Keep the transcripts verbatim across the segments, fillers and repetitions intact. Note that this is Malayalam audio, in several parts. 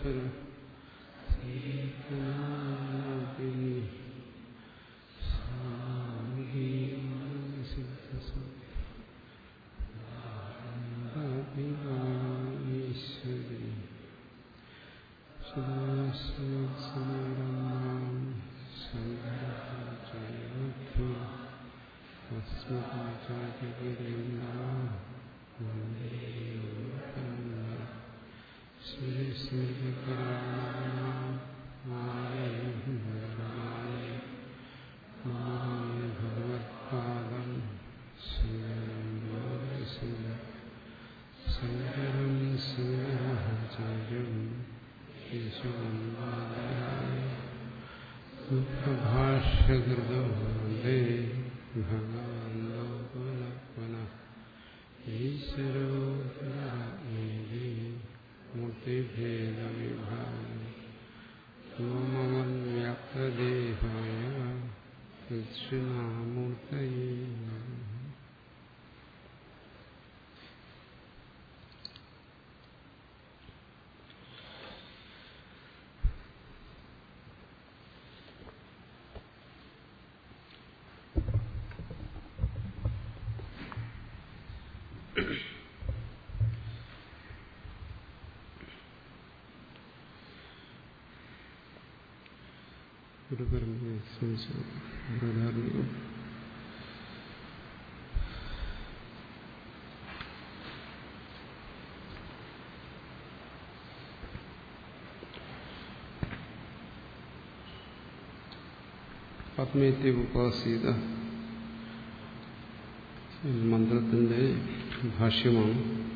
ആത്മീയത്തെ ഉപാസീത മന്ത്രത്തിന്റെ ഭാഷ്യമാണ്.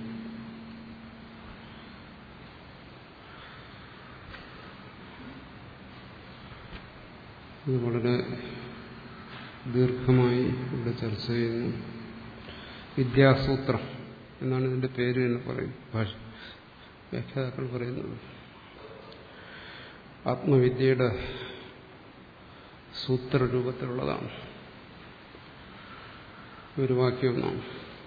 ഇത് വളരെ ദീർഘമായി ഇവിടെ ചർച്ച ചെയ്യുന്നു. വിദ്യാസൂത്രം എന്നാണ് ഇതിന്റെ പേര് എന്ന് പറയും ഭാഷ വ്യാഖ്യാതാക്കൾ പറയുന്നത്. ആത്മവിദ്യയുടെ സൂത്രരൂപത്തിലുള്ളതാണ് ഒരു വാക്യമെന്നാണ്.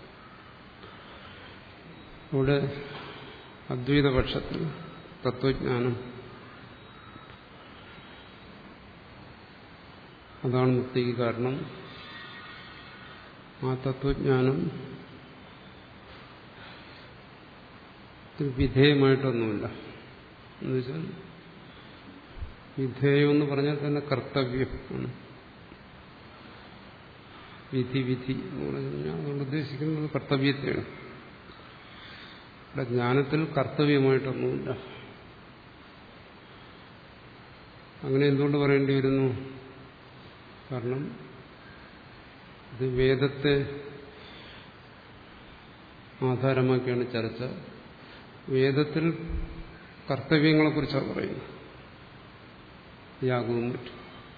ഇവിടെ അദ്വൈതപക്ഷത്തിൽ തത്വജ്ഞാനം അതാണ് മുക്തിക്ക് കാരണം. ആ തത്വജ്ഞാനം വിധേയമായിട്ടൊന്നുമില്ല. എന്നുവെച്ചാൽ വിധേയം എന്ന് പറഞ്ഞാൽ തന്നെ കർത്തവ്യം ആണ്. വിധി വിധി എന്ന് പറഞ്ഞു കഴിഞ്ഞാൽ അതുകൊണ്ട് ഉദ്ദേശിക്കുന്നത് കർത്തവ്യത്തെയാണ്. ഇവിടെ ജ്ഞാനത്തിൽ കർത്തവ്യമായിട്ടൊന്നുമില്ല. അങ്ങനെ എന്തുകൊണ്ട് പറയേണ്ടി വരുന്നു? കാരണം ഇത് വേദത്തെ ആധാരമാക്കിയാണ് ചർച്ച. വേദത്തിൽ കർത്തവ്യങ്ങളെക്കുറിച്ചാണ് പറയുന്നത്. യാഗവും മറ്റും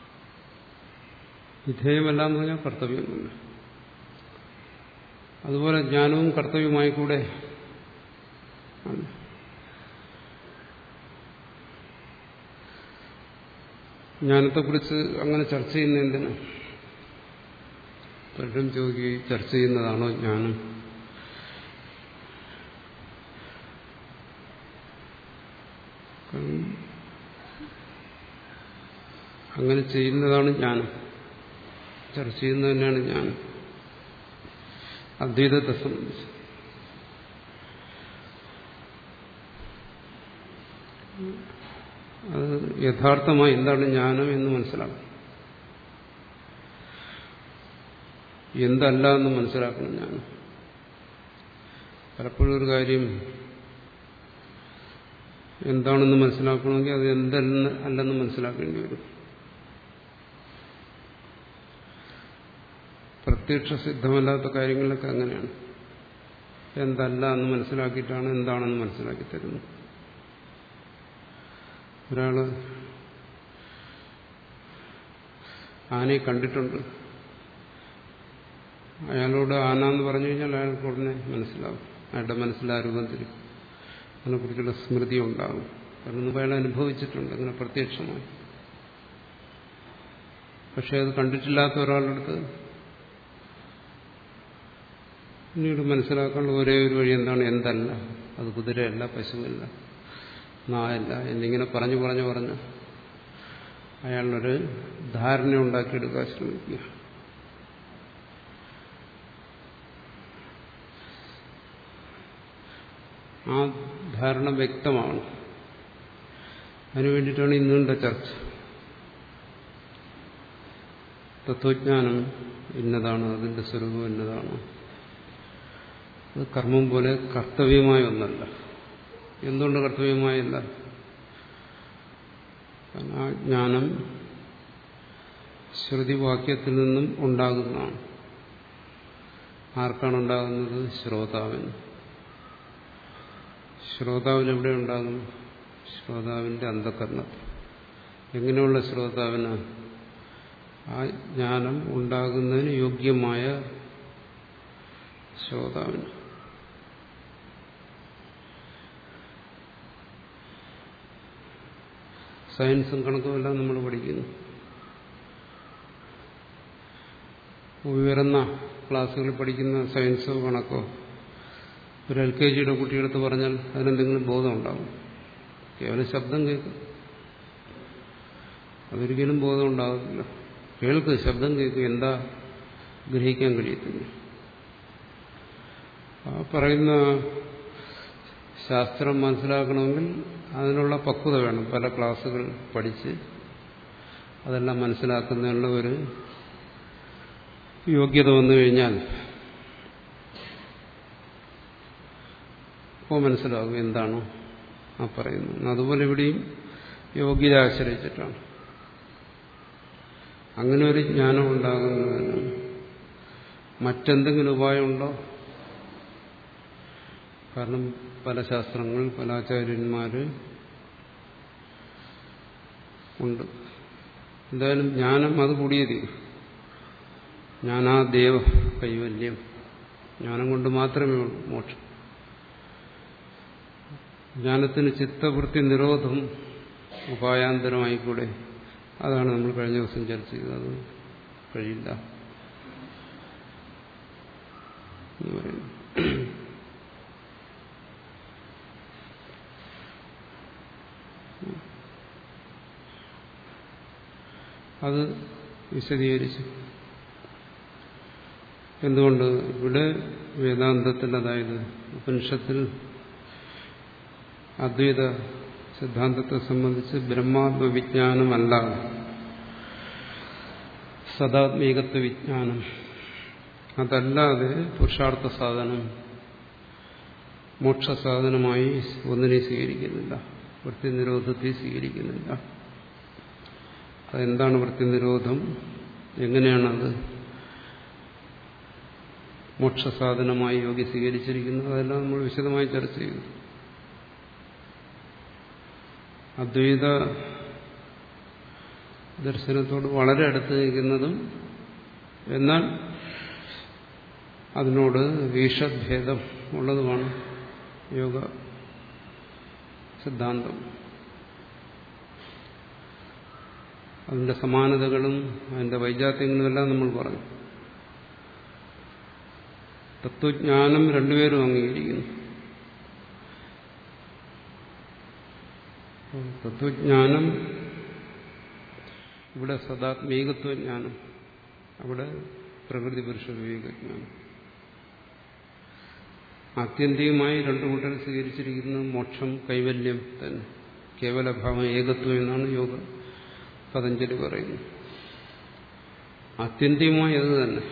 വിധേയമല്ല എന്ന് പറഞ്ഞാൽ കർത്തവ്യമൊന്നുമില്ല. അതുപോലെ ജ്ഞാനവും കർത്തവ്യമായിക്കൂടെ? ജ്ഞാനത്തെക്കുറിച്ച് അങ്ങനെ ചർച്ച ചെയ്യുന്ന എന്തിനാ? പലരും ചോദിക്കുകയും ചർച്ച ചെയ്യുന്നതാണോ ജ്ഞാനം? അങ്ങനെ ചെയ്യുന്നതാണ് ജ്ഞാനം. ചർച്ച ചെയ്യുന്നത് തന്നെയാണ് ജ്ഞാനം അദ്വൈതത്തെ സംബന്ധിച്ച്. അത് യഥാർത്ഥമായി എന്താണ് ജ്ഞാനം എന്ന് മനസ്സിലാക്കണം. എന്തല്ല എന്ന് മനസ്സിലാക്കണം ജ്ഞാനം. പലപ്പോഴും ഒരു കാര്യം എന്താണെന്ന് മനസ്സിലാക്കണമെങ്കിൽ അത് എന്തെന്ന് അല്ലെന്ന് മനസ്സിലാക്കേണ്ടി വരും. പ്രത്യക്ഷ സിദ്ധമല്ലാത്ത കാര്യങ്ങളിലൊക്കെ അങ്ങനെയാണ്. എന്തല്ല എന്ന് മനസ്സിലാക്കിയിട്ടാണ് എന്താണെന്ന് മനസ്സിലാക്കി തരുന്നത്. ഒരാള് ആനയെ കണ്ടിട്ടുണ്ട്. അയാളോട് ആന എന്ന് പറഞ്ഞു കഴിഞ്ഞാൽ അയാൾക്ക് ഉടനെ മനസ്സിലാവും. അയാളുടെ മനസ്സിലാ രൂപത്തിൽ അതിനെക്കുറിച്ചുള്ള സ്മൃതി ഉണ്ടാകും. കാരണം മുമ്പ് അയാൾ അനുഭവിച്ചിട്ടുണ്ട് അങ്ങനെ പ്രത്യക്ഷമായി. പക്ഷെ അത് കണ്ടിട്ടില്ലാത്ത ഒരാളുടെ അടുത്ത് പിന്നീട് മനസ്സിലാക്കാനുള്ള ഒരേ ഒരു വഴി എന്താണ്? എന്തല്ല, അത് കുതിരയല്ല, പശുവല്ല, നായല്ല എന്നിങ്ങനെ പറഞ്ഞു പറഞ്ഞു പറഞ്ഞ് അയാളൊരു ധാരണ ഉണ്ടാക്കിയെടുക്കാൻ ശ്രമിക്കുക. ആ ധാരണ വ്യക്തമാണ്. അതിനുവേണ്ടിയിട്ടാണ് ഇന്നുണ്ട ചർച്ച. തത്വജ്ഞാനം ഇന്നതാണ്, അതിന്റെ സ്വരൂപം ഇന്നതാണ്. അത് കർമ്മം പോലെ കർത്തവ്യമായ ഒന്നല്ല. എന്തുകൊണ്ട് കർത്തവ്യമായല്ല? കാരണം ആ ജ്ഞാനം ശ്രുതിവാക്യത്തിൽ നിന്നും ഉണ്ടാകുന്നതാണ്. ആർക്കാണ് ഉണ്ടാകുന്നത്? ശ്രോതാവിന്. ശ്രോതാവിന് എവിടെ ഉണ്ടാകും? ശ്രോതാവിന്റെ അന്ധകരണത്തിൽ. എങ്ങനെയുള്ള ശ്രോതാവിന്? ആ ജ്ഞാനം ഉണ്ടാകുന്നതിന് യോഗ്യമായ ശ്രോതാവിന്. സയൻസും കണക്കുമെല്ലാം നമ്മൾ പഠിക്കുന്നു. ഉയർന്ന ക്ലാസ്സുകളിൽ പഠിക്കുന്ന സയൻസോ കണക്കോ ഒരു എൽ കെ ജിയുടെ കുട്ടിയെടുത്ത് പറഞ്ഞാൽ അതിനെന്തെങ്കിലും ബോധം ഉണ്ടാകും? കേവലം ശബ്ദം കേൾക്കും, അതൊരിക്കലും ബോധം ഉണ്ടാകത്തില്ല. കേൾക്ക്, ശബ്ദം കേൾക്കും, എന്താ ഗ്രഹിക്കാൻ കഴിയത്തില്ല. ആ പറയുന്ന ശാസ്ത്രം മനസ്സിലാക്കണമെങ്കിൽ അതിനുള്ള പക്വത വേണം. പല ക്ലാസ്സുകൾ പഠിച്ച് അതെല്ലാം മനസ്സിലാക്കുന്നതിനുള്ള ഒരു യോഗ്യത വന്നു കഴിഞ്ഞാൽ അപ്പോൾ മനസ്സിലാകും എന്താണോ ആ പറയുന്നത്. അതുപോലെ ഇവിടെയും യോഗ്യത ആശ്രയിച്ചിട്ടാണ്. അങ്ങനെ ഒരു ജ്ഞാനം ഉണ്ടാകുന്നതിന് മറ്റെന്തെങ്കിലും ഉപായമുണ്ടോ? കാരണം പല ശാസ്ത്രങ്ങൾ, പല ആചാര്യന്മാര് ഉണ്ട്. എന്തായാലും ജ്ഞാനം അത് കൂടിയേ തീരും. ജ്ഞാനാദേവ കൈവല്യം. ജ്ഞാനം കൊണ്ട് മാത്രമേ ഉള്ളൂ മോക്ഷം. ജ്ഞാനത്തിന് ചിത്തവൃത്തി നിരോധം ഉപായാന്തരമായിക്കൂടെ? അതാണ് നമ്മൾ കഴിഞ്ഞ ദിവസം ചർച്ച ചെയ്തത്. അത് കഴിയില്ല എന്ന് പറയുന്നു. അത് വിശദീകരിച്ചു. എന്തുകൊണ്ട്? ഇവിടെ വേദാന്തത്തിൽ, അതായത് ഉപനിഷത്തിൽ അദ്വൈത സിദ്ധാന്തത്തെ സംബന്ധിച്ച് ബ്രഹ്മാത്മവിജ്ഞാനമല്ലാതെ സദാത്മീകത്വ വിജ്ഞാനം, അതല്ലാതെ പുരുഷാർത്ഥ സാധനം, മോക്ഷസാധനമായി ഒന്നിനെ സ്വീകരിക്കുന്നില്ല. വൃത്തിനിരോധത്തെ സ്വീകരിക്കുന്നില്ല. അതെന്താണ് വൃത്തിനിരോധം? എങ്ങനെയാണത് മോക്ഷസാധനമായി യോഗി സ്വീകരിച്ചിരിക്കുന്നത്? അതെല്ലാം നമ്മൾ വിശദമായി ചർച്ച ചെയ്തു. അദ്വൈത ദർശനത്തോട് വളരെ അടുത്ത് നിൽക്കുന്നതും എന്നാൽ അതിനോട് വീഷഭേദം ഉള്ളതുമാണ് യോഗ സിദ്ധാന്തം. അതിന്റെ സമാനതകളും അതിന്റെ വൈജാത്യങ്ങളും എല്ലാം നമ്മൾ പറഞ്ഞു. തത്വജ്ഞാനം രണ്ടുപേരും അംഗീകരിക്കുന്നു. തത്വജ്ഞാനം ഇവിടെ സദാത്മീകത്വജ്ഞാനം, അവിടെ പ്രകൃതി പുരുഷ വിവേകജ്ഞാനം. ആത്യന്തികമായി രണ്ടു കൂട്ടർ സ്വീകരിച്ചിരിക്കുന്നത് മോക്ഷം, കൈവല്യം തന്നെ. കേവലഭാവം, ഏകത്വം എന്നാണ് യോഗ പതഞ്ജലി പറയുന്നു. ആത്യന്തികമായി അത് തന്നെ.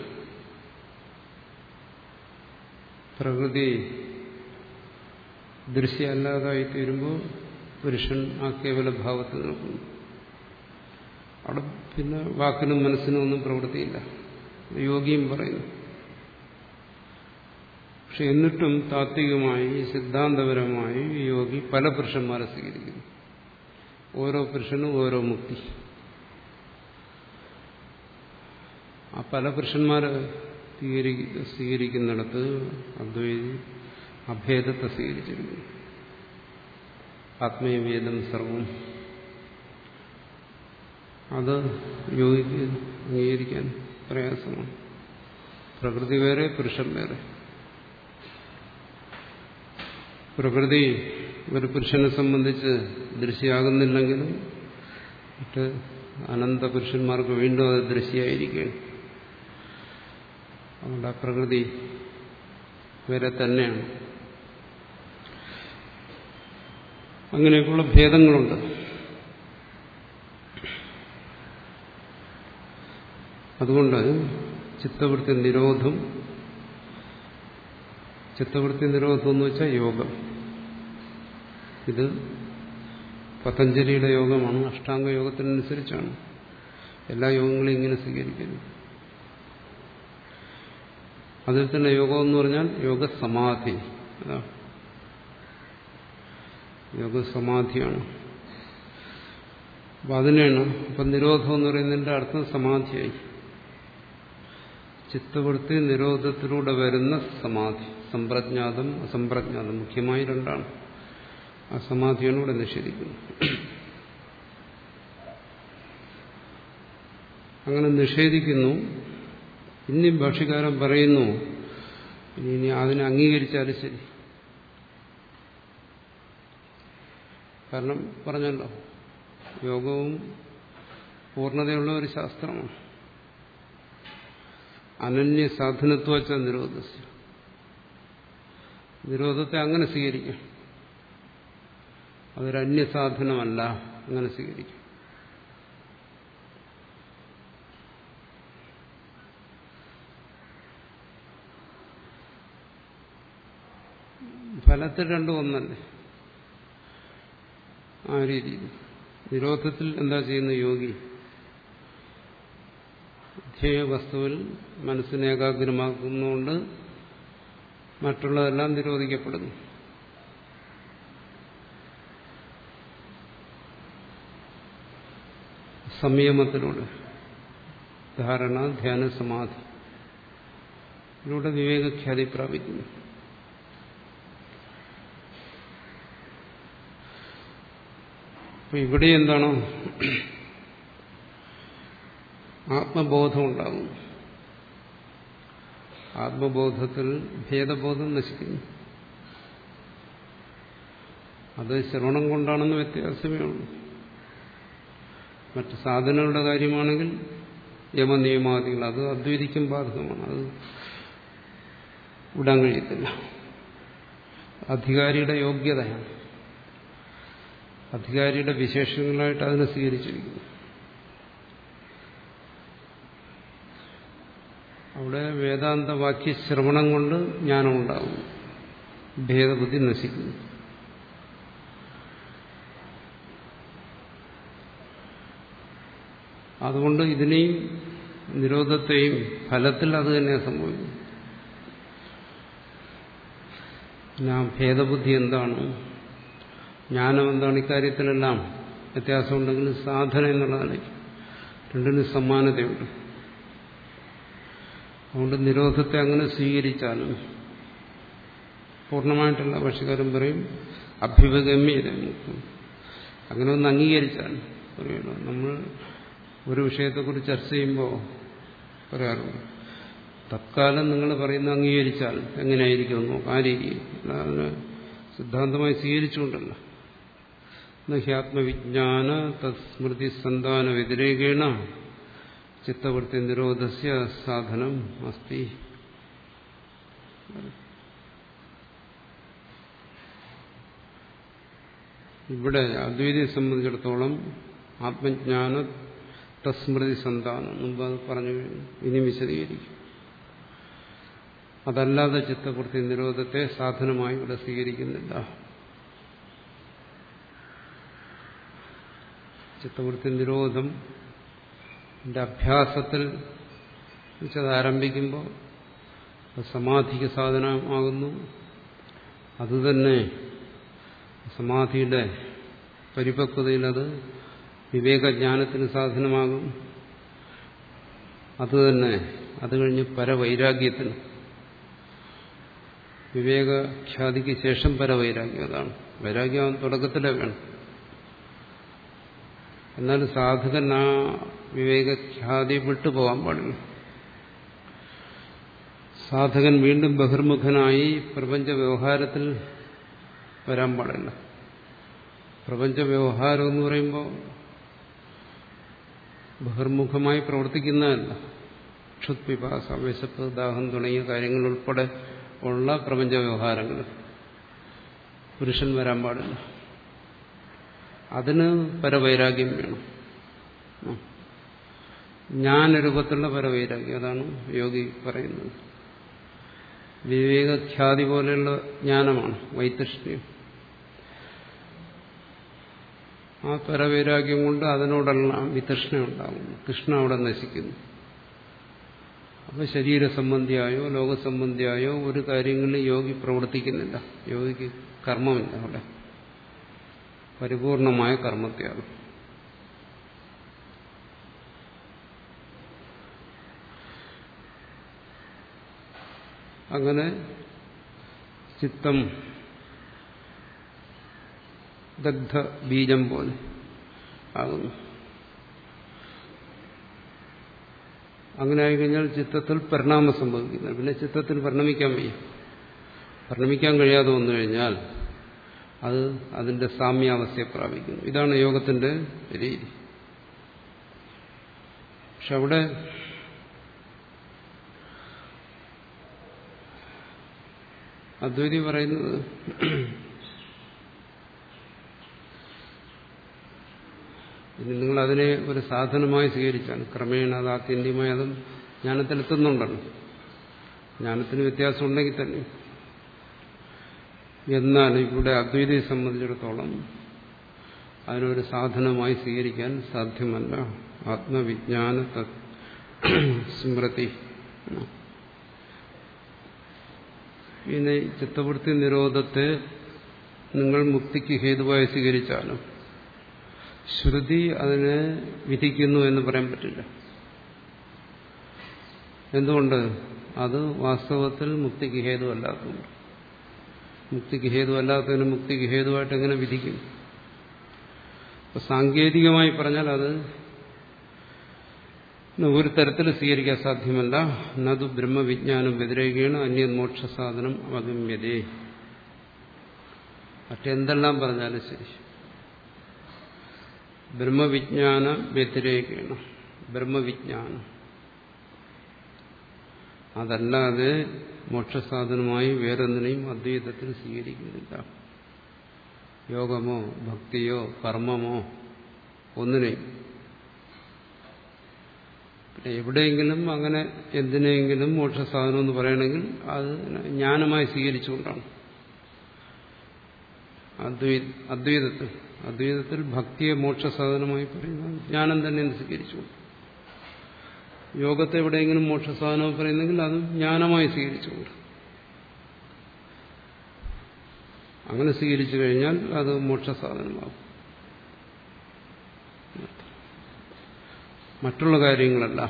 പ്രകൃതി ദൃശ്യമല്ലാതായി തീരുമ്പോൾ പുരുഷൻ ആ കേവലഭാവത്തിൽ നിൽക്കുന്നു. അവിടെ പിന്നെ വാക്കിനും മനസ്സിനും ഒന്നും പ്രവൃത്തിയില്ല. യോഗിയും പറയുന്നു. പക്ഷെ എന്നിട്ടും താത്വികമായി, സിദ്ധാന്തപരമായി യോഗി പല പുരുഷന്മാരെ സ്വീകരിക്കുന്നു. ഓരോ പുരുഷനും ഓരോ മുക്തി. ആ പല പുരുഷന്മാരെ സ്വീകരിക്കുന്നിടത്ത് അദ്വൈതി അഭേദത്തെ സ്വീകരിച്ചിരിക്കുന്നു. ആത്മീയവേദം സർവം. അത് യോഗിക്ക് അംഗീകരിക്കാൻ പ്രയാസമാണ്. പ്രകൃതി വേറെ, പുരുഷൻ വേറെ. പ്രകൃതി ഒരു പുരുഷനെ സംബന്ധിച്ച് ദൃശ്യമാകുന്നില്ലെങ്കിലും മറ്റ് അനന്ത പുരുഷന്മാർക്ക് വീണ്ടും അത് ദൃശ്യമായിരിക്കുകയാണ്. അതുകൊണ്ട് ആ പ്രകൃതി വേറെ തന്നെയാണ്. അങ്ങനെയൊക്കെയുള്ള ഭേദങ്ങളുണ്ട്. അതുകൊണ്ട് ചിത്തവൃത്തി നിരോധം ചിത്തവൃത്തി നിരോധം എന്ന് വെച്ചാൽ യോഗം. ഇത് പതഞ്ജലിയുടെ യോഗമാണ്, അഷ്ടാംഗ യോഗത്തിനനുസരിച്ചാണ്. എല്ലാ യോഗങ്ങളും ഇങ്ങനെ സ്വീകരിക്കുന്നു. അതിൽ തന്നെ യോഗം എന്ന് പറഞ്ഞാൽ യോഗസമാധി. അതാ യോഗസമാധിയാണ്. അപ്പൊ അതിനെയാണ് ഇപ്പൊ നിരോധം എന്ന് പറയുന്നതിന്റെ അർത്ഥം സമാധിയായി. ചിത്തവൃത്തി നിരോധത്തിലൂടെ വരുന്ന സമാധി, സമ്പ്രജ്ഞാതം അസംപ്രജ്ഞാതം, മുഖ്യമായി രണ്ടാണ്. ആ സമാധിയാണ് ഇവിടെ നിഷേധിക്കുന്നത്. അങ്ങനെ നിഷേധിക്കുന്നു. ഇനി ഭാഷ്യകാരൻ പറയുന്നു, ഇനി ഇനി അതിനെ അംഗീകരിച്ചാലും ശരി. കാരണം പറഞ്ഞല്ലോ, യോഗവും പൂർണ്ണതയുള്ള ഒരു ശാസ്ത്രമാണ്. അനന്യ സാധനത്വച്ച നിരോധസ്യ, നിരോധത്തെ അങ്ങനെ സ്വീകരിക്കാം. അതൊരു അന്യസാധനമല്ല, അങ്ങനെ സ്വീകരിക്കാം. ഫലത്തിൽ രണ്ടും ഒന്നല്ലേ. ആ രീതിയിൽ നിരോധത്തിൽ എന്താ ചെയ്യുന്ന യോഗി? ധ്യേയ വസ്തുവിൽ മനസ്സിനെ ഏകാഗ്രമാക്കുന്നതുകൊണ്ട് മറ്റുള്ളതെല്ലാം നിരോധിക്കപ്പെടുന്നു. സംയമത്തിലൂടെ, ധാരണ, ധ്യാന, സമാധി ഇതിലൂടെ വിവേകഖ്യാതി പ്രാപിക്കുന്നു. അപ്പൊ ഇവിടെ എന്താണോ ആത്മബോധം ഉണ്ടാകും. ആത്മബോധത്തിൽ ഭേദബോധം നശിക്കുന്നു. അത് ശ്രവണം കൊണ്ടാണെന്ന് വ്യത്യാസമേ ഉള്ളൂ. മറ്റ് സാധനങ്ങളുടെ കാര്യമാണെങ്കിൽ യമനിയമാദികൾ അത് അദ്വൈതിക്കും ബാധകമാണ്. അത് വിടാൻ കഴിയത്തില്ല. അധികാരിയുടെ യോഗ്യതയാണ്, അധികാരിയുടെ വിശേഷങ്ങളായിട്ട് അതിനെ സ്വീകരിച്ചിരിക്കുന്നു. അവിടെ വേദാന്ത വാക്യ ശ്രവണം കൊണ്ട് ജ്ഞാനം ഉണ്ടാകും, ഭേദബുദ്ധി നശിക്കുന്നു. അതുകൊണ്ട് ഇതിനെയും നിരോധത്തെയും ഫലത്തിൽ അത് തന്നെ സംഭവിക്കും. പിന്നെ ആ ഭേദബുദ്ധി എന്താണ്, ജ്ഞാനം എന്താണ്, ഇക്കാര്യത്തിലെല്ലാം വ്യത്യാസമുണ്ടെങ്കിലും സാധന എന്നുള്ളതാണ്. രണ്ടിനും സമാനതയുണ്ട്. അതുകൊണ്ട് നിരോധത്തെ അങ്ങനെ സ്വീകരിച്ചാലും പൂർണ്ണമായിട്ടുള്ള ഭാഷ്യകാരൻ പറയും അഭ്യുപഗമ്യത, അങ്ങനെ ഒന്ന് അംഗീകരിച്ചാൽ പറയുമല്ലോ. നമ്മൾ ഒരു വിഷയത്തെക്കുറിച്ച് ചർച്ച ചെയ്യുമ്പോൾ പറയാറുണ്ട്, തത്കാലം നിങ്ങൾ പറയുന്ന അംഗീകരിച്ചാൽ എങ്ങനെയായിരിക്കും നോക്കാം, ആ രീതി അതിന് സിദ്ധാന്തമായി സ്വീകരിച്ചുകൊണ്ടല്ല. ഹ്യാത്മവിജ്ഞാന തസ്മൃതി സന്താന വ്യതിരേകേണ ചിത്തവൃത്തി നിരോധസ്യ സാധനം അസ്തി. ഇവിടെ അദ്വൈതിയെ സംബന്ധിച്ചിടത്തോളം ആത്മജ്ഞാന തസ്മൃതി സന്താനം മുമ്പ് അത് പറഞ്ഞു കഴിഞ്ഞു, ഇനി വിശദീകരിക്കും. അതല്ലാതെ ചിത്തവൃത്തി നിരോധത്തെ സാധനമായി ഇവിടെ സ്വീകരിക്കുന്നില്ല. ചിത്തവൃത്തി നിരോധം അഭ്യാസത്തിൽ വെച്ചത് ആരംഭിക്കുമ്പോൾ സമാധിക്ക് സാധനമാകുന്നു. അതുതന്നെ സമാധിയുടെ പരിപക്വതയിൽ അത് വിവേകജ്ഞാനത്തിന് സാധനമാകും. അതുതന്നെ അത് കഴിഞ്ഞ് പരവൈരാഗ്യത്തിന്, വിവേകഖ്യാതിക്ക് ശേഷം പരവൈരാഗ്യം. അതാണ് വൈരാഗ്യം തുടക്കത്തിലേ വേണം. എന്നാൽ സാധകൻ ആ വിവേകഖ്യാതി വിട്ടുപോകാൻ പാടില്ല. സാധകൻ വീണ്ടും ബഹിർമുഖനായി പ്രപഞ്ച വ്യവഹാരത്തിൽ വരാൻ പാടില്ല. പ്രപഞ്ച വ്യവഹാരം എന്ന് പറയുമ്പോൾ ബഹിർമുഖമായി പ്രവർത്തിക്കുന്നതല്ല. ക്ഷുത്പിപാസ, വിശപ്പ്, ദാഹം തുടങ്ങിയ കാര്യങ്ങൾ ഉൾപ്പെടെ ഉള്ള പ്രപഞ്ച വ്യവഹാരങ്ങൾ പുരുഷൻ വരാൻ പാടില്ല. അതിന് പരവൈരാഗ്യം വേണം. ജ്ഞാനരൂപത്തിലുള്ള പരവൈരാഗ്യം, അതാണ് യോഗി പറയുന്നത്. വിവേകഖ്യാതി പോലെയുള്ള ജ്ഞാനമാണ് വൈതൃഷ്ണ്യം. ആ പരവൈരാഗ്യം കൊണ്ട് അതിനോടെല്ലാം വിതൃഷ്ണ ഉണ്ടാകുന്നു. കൃഷ്ണ അവിടെ നശിക്കുന്നു. അപ്പോൾ ശരീരസംബന്ധിയായോ ലോകസംബന്ധിയായോ ഒരു കാര്യങ്ങളിൽ യോഗി പ്രവർത്തിക്കുന്നില്ല. യോഗിക്ക് കർമ്മമില്ല. അവിടെ പരിപൂർണമായ കർമ്മത്യാഗം. അങ്ങനെ ചിത്തം ദഗ്ധ ബീജം പോലെ ആകുന്നു. അങ്ങനെ ആയിക്കഴിഞ്ഞാൽ ചിത്തത്തിൽ പരിണാമം സംഭവിക്കുന്നു. പിന്നെ ചിത്തത്തിൽ പരിണമിക്കാൻ വയ്യ. പരിണമിക്കാൻ കഴിയാതെ വന്നു കഴിഞ്ഞാൽ അത് അതിന്റെ സാമ്യാവസ്ഥയെ പ്രാപിക്കുന്നു. ഇതാണ് യോഗത്തിന്റെ രീതി. പക്ഷെ അവിടെ അദ്വൈതി പറയുന്നത് ഇനി നിങ്ങൾ അതിനെ ഒരു സാധനമായി സ്വീകരിച്ചാണ് ക്രമേണ അത് ആത്യന്തികമായി അതും ജ്ഞാനത്തിലെത്തുന്നുണ്ടല്ലോ. ജ്ഞാനത്തിന് വ്യത്യാസം ഉണ്ടെങ്കിൽ തന്നെ. എന്നാൽ ഇവിടെ അദ്വൈതയെ സംബന്ധിച്ചിടത്തോളം അതിനൊരു സാധനമായി സ്വീകരിക്കാൻ സാധ്യമല്ല. ആത്മവിജ്ഞാന സ്മൃതി. പിന്നെ ചിത്തവൃത്തി നിരോധത്തെ നിങ്ങൾ മുക്തിക്ക് ഹേതുവായി സ്വീകരിച്ചാലും ശ്രുതി അതിനെ വിധിക്കുന്നു എന്ന് പറയാൻ പറ്റില്ല. എന്തുകൊണ്ട്? അത് വാസ്തവത്തിൽ മുക്തിക്ക് ഹേതുവല്ലാത്തതുകൊണ്ട്. മുക്തിക്ക് ഹേതുവല്ലാത്തതിന് മുക്തിക്ക് ഹേതുവായിട്ട് എങ്ങനെ വിധിക്കും? അപ്പൊ സാങ്കേതികമായി പറഞ്ഞാൽ അത് ഒരു തരത്തിൽ സ്വീകരിക്കാൻ സാധ്യമല്ല. നതു ബ്രഹ്മവിജ്ഞാനം വ്യതിരേകേണ അന്യമോക്ഷ സാധനം അവഗമ്യതേ. മറ്റെന്തെല്ലാം പറഞ്ഞാലും ശരി, ബ്രഹ്മവിജ്ഞാന വ്യതിരേകേണ, ബ്രഹ്മവിജ്ഞാനം അതല്ലാതെ മോക്ഷസാധനമായി വേറൊന്നിനെയും അദ്വൈതത്തിൽ സ്വീകരിക്കുന്നില്ല. യോഗമോ ഭക്തിയോ കർമ്മമോ ഒന്നിനെയും. പിന്നെ എവിടെയെങ്കിലും അങ്ങനെ എന്തിനെങ്കിലും മോക്ഷസാധനം എന്ന് പറയണമെങ്കിൽ അത് ജ്ഞാനമായി സ്വീകരിച്ചുകൊണ്ടാണ്. അദ്വൈ അദ്വൈതത്തിൽ അദ്വൈതത്തിൽ ഭക്തിയെ മോക്ഷസാധനമായി പറയുന്നത് ജ്ഞാനം തന്നെ സ്വീകരിച്ചുകൊണ്ട്. യോഗത്തെ എവിടെയെങ്കിലും മോക്ഷസാധനം പറയുന്നെങ്കിൽ അത് ജ്ഞാനമായി സ്വീകരിച്ചുകൊണ്ട്. അങ്ങനെ സ്വീകരിച്ചു കഴിഞ്ഞാൽ അത് മോക്ഷസാധനമാകും. മറ്റുള്ള കാര്യങ്ങളല്ല.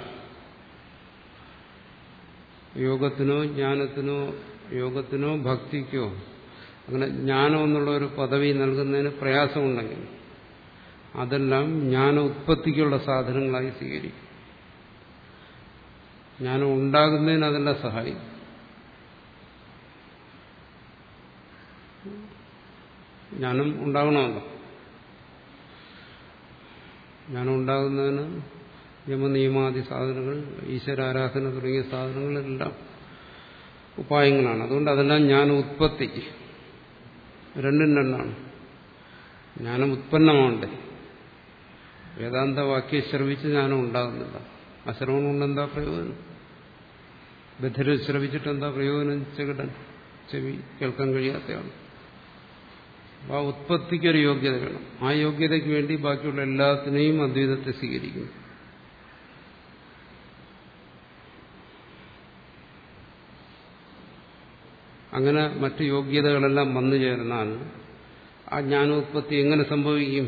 യോഗത്തിനോ ജ്ഞാനത്തിനോ യോഗത്തിനോ ഭക്തിക്കോ അങ്ങനെ ജ്ഞാനം എന്നുള്ള ഒരു പദവി നൽകുന്നതിന് പ്രയാസമുണ്ടെങ്കിൽ അതെല്ലാം ജ്ഞാന ഉത്പത്തിക്കുള്ള സാധനങ്ങളായി സ്വീകരിക്കും. ജ്ഞാനം ഉണ്ടാകുന്നതിന് അതെല്ലാം സഹായിക്കും. ജ്ഞാനം ഉണ്ടാകണമല്ലോ. ജ്ഞാനം ഉണ്ടാകുന്നതിന് യമനിയമാദി സാധനങ്ങൾ, ഈശ്വരാരാധന തുടങ്ങിയ സാധനങ്ങളെല്ലാം ഉപായങ്ങളാണ്. അതുകൊണ്ട് അതെല്ലാം ജ്ഞാന ഉത്പത്തിക്ക് രണ്ടും രണ്ടാണ്. ജ്ഞാനം ഉത്പന്നമാണ്ടേ. വേദാന്ത വാക്യം ശ്രവിച്ച് ജ്ഞാനം ഉണ്ടാകുന്നില്ല. ആ ശ്രവണം കൊണ്ട് എന്താ പ്രയോജനം? ബധിര ശ്രവിച്ചിട്ട് എന്താ പ്രയോജനം? ചെകിടൻ ചെവി കേൾക്കാൻ കഴിയാത്തയാണ്. ആ ഉത്പത്തിക്കൊരു യോഗ്യത വേണം. ആ യോഗ്യതയ്ക്ക് വേണ്ടി ബാക്കിയുള്ള എല്ലാത്തിനെയും അദ്വൈതത്തെ സ്വീകരിക്കുന്നു. അങ്ങനെ മറ്റു യോഗ്യതകളെല്ലാം വന്നു ചേർന്നാൽ ആ ജ്ഞാനോത്പത്തി എങ്ങനെ സംഭവിക്കും?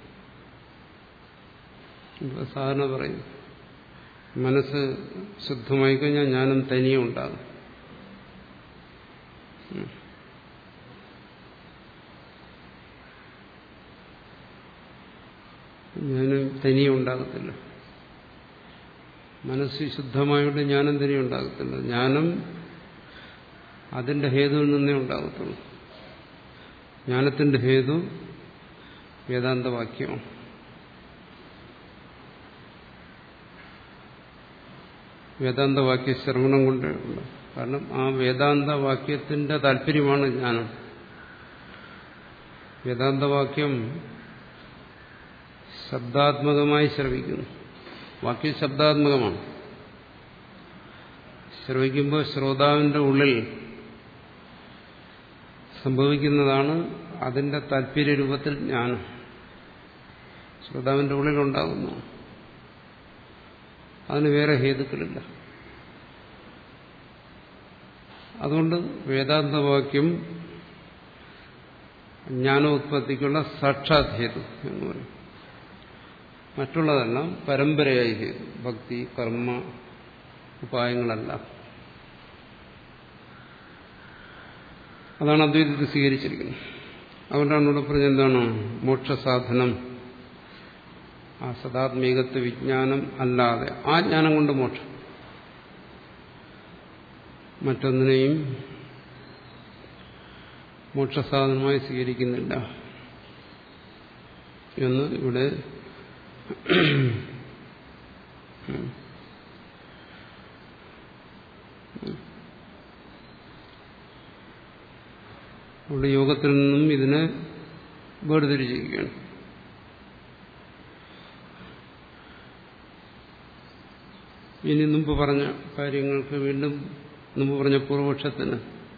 സാധാരണ പറയും, മനസ്സ് ശുദ്ധമായി കഴിഞ്ഞാൽ ജ്ഞാനം തനിയെ ഉണ്ടാകും. ജ്ഞാനം തനിയെ ഉണ്ടാകത്തില്ല. മനസ്സ് ശുദ്ധമായോണ്ട് ജ്ഞാനം തനിയെ ഉണ്ടാകത്തില്ല. ജ്ഞാനം അതിന്റെ ഹേതുവിൽ നിന്നേ ഉണ്ടാകത്തുള്ളൂ. ജ്ഞാനത്തിന്റെ ഹേതു വേദാന്തവാക്യമാണ്. വേദാന്തവാക്യ ശ്രവണം കൊണ്ട്, കാരണം ആ വേദാന്തവാക്യത്തിന്റെ താല്പര്യമാണ് ജ്ഞാനം. വേദാന്തവാക്യം ശബ്ദാത്മകമായി ശ്രവിക്കുന്നു. വാക്യം ശബ്ദാത്മകമാണ്. ശ്രവിക്കുമ്പോൾ ശ്രോതാവിന്റെ ഉള്ളിൽ സംഭവിക്കുന്നതാണ് അതിന്റെ താല്പര്യ രൂപത്തിൽ ജ്ഞാനം ശ്രോതാവിന്റെ ഉള്ളിലുണ്ടാകുന്നു. അതിന് വേറെ ഹേതുക്കളില്ല. അതുകൊണ്ട് വേദാന്തവാക്യം ജ്ഞാനോത്പത്തിക്കുള്ള സാക്ഷാത് ഹേതു എന്ന് പറയും. മറ്റുള്ളതെല്ലാം പരമ്പരയായി ഹേതു, ഭക്തി, കർമ്മ, ഉപായങ്ങളല്ല. അതാണ് അദ്വൈതത്തിൽ സ്വീകരിച്ചിരിക്കുന്നത്. അതുകൊണ്ടാണ് ഇവിടെ പറഞ്ഞ എന്താണ് മോക്ഷസാധനം, ആ സദാത്മീകത്വ വിജ്ഞാനം അല്ലാതെ ആ ജ്ഞാനം കൊണ്ട് മോക്ഷം, മറ്റൊന്നിനെയും മോക്ഷസാധനമായി സ്വീകരിക്കുന്നില്ല എന്ന് ഇവിടെ ഇവിടെ യോഗത്തിൽ നിന്നും ഇതിനെ വേർതിരിച്ചിരിക്കുകയാണ്. ഇനി മുമ്പ് പറഞ്ഞ കാര്യങ്ങൾക്ക് വീണ്ടും മുമ്പ് പറഞ്ഞ പൂർവപക്ഷത്തിന്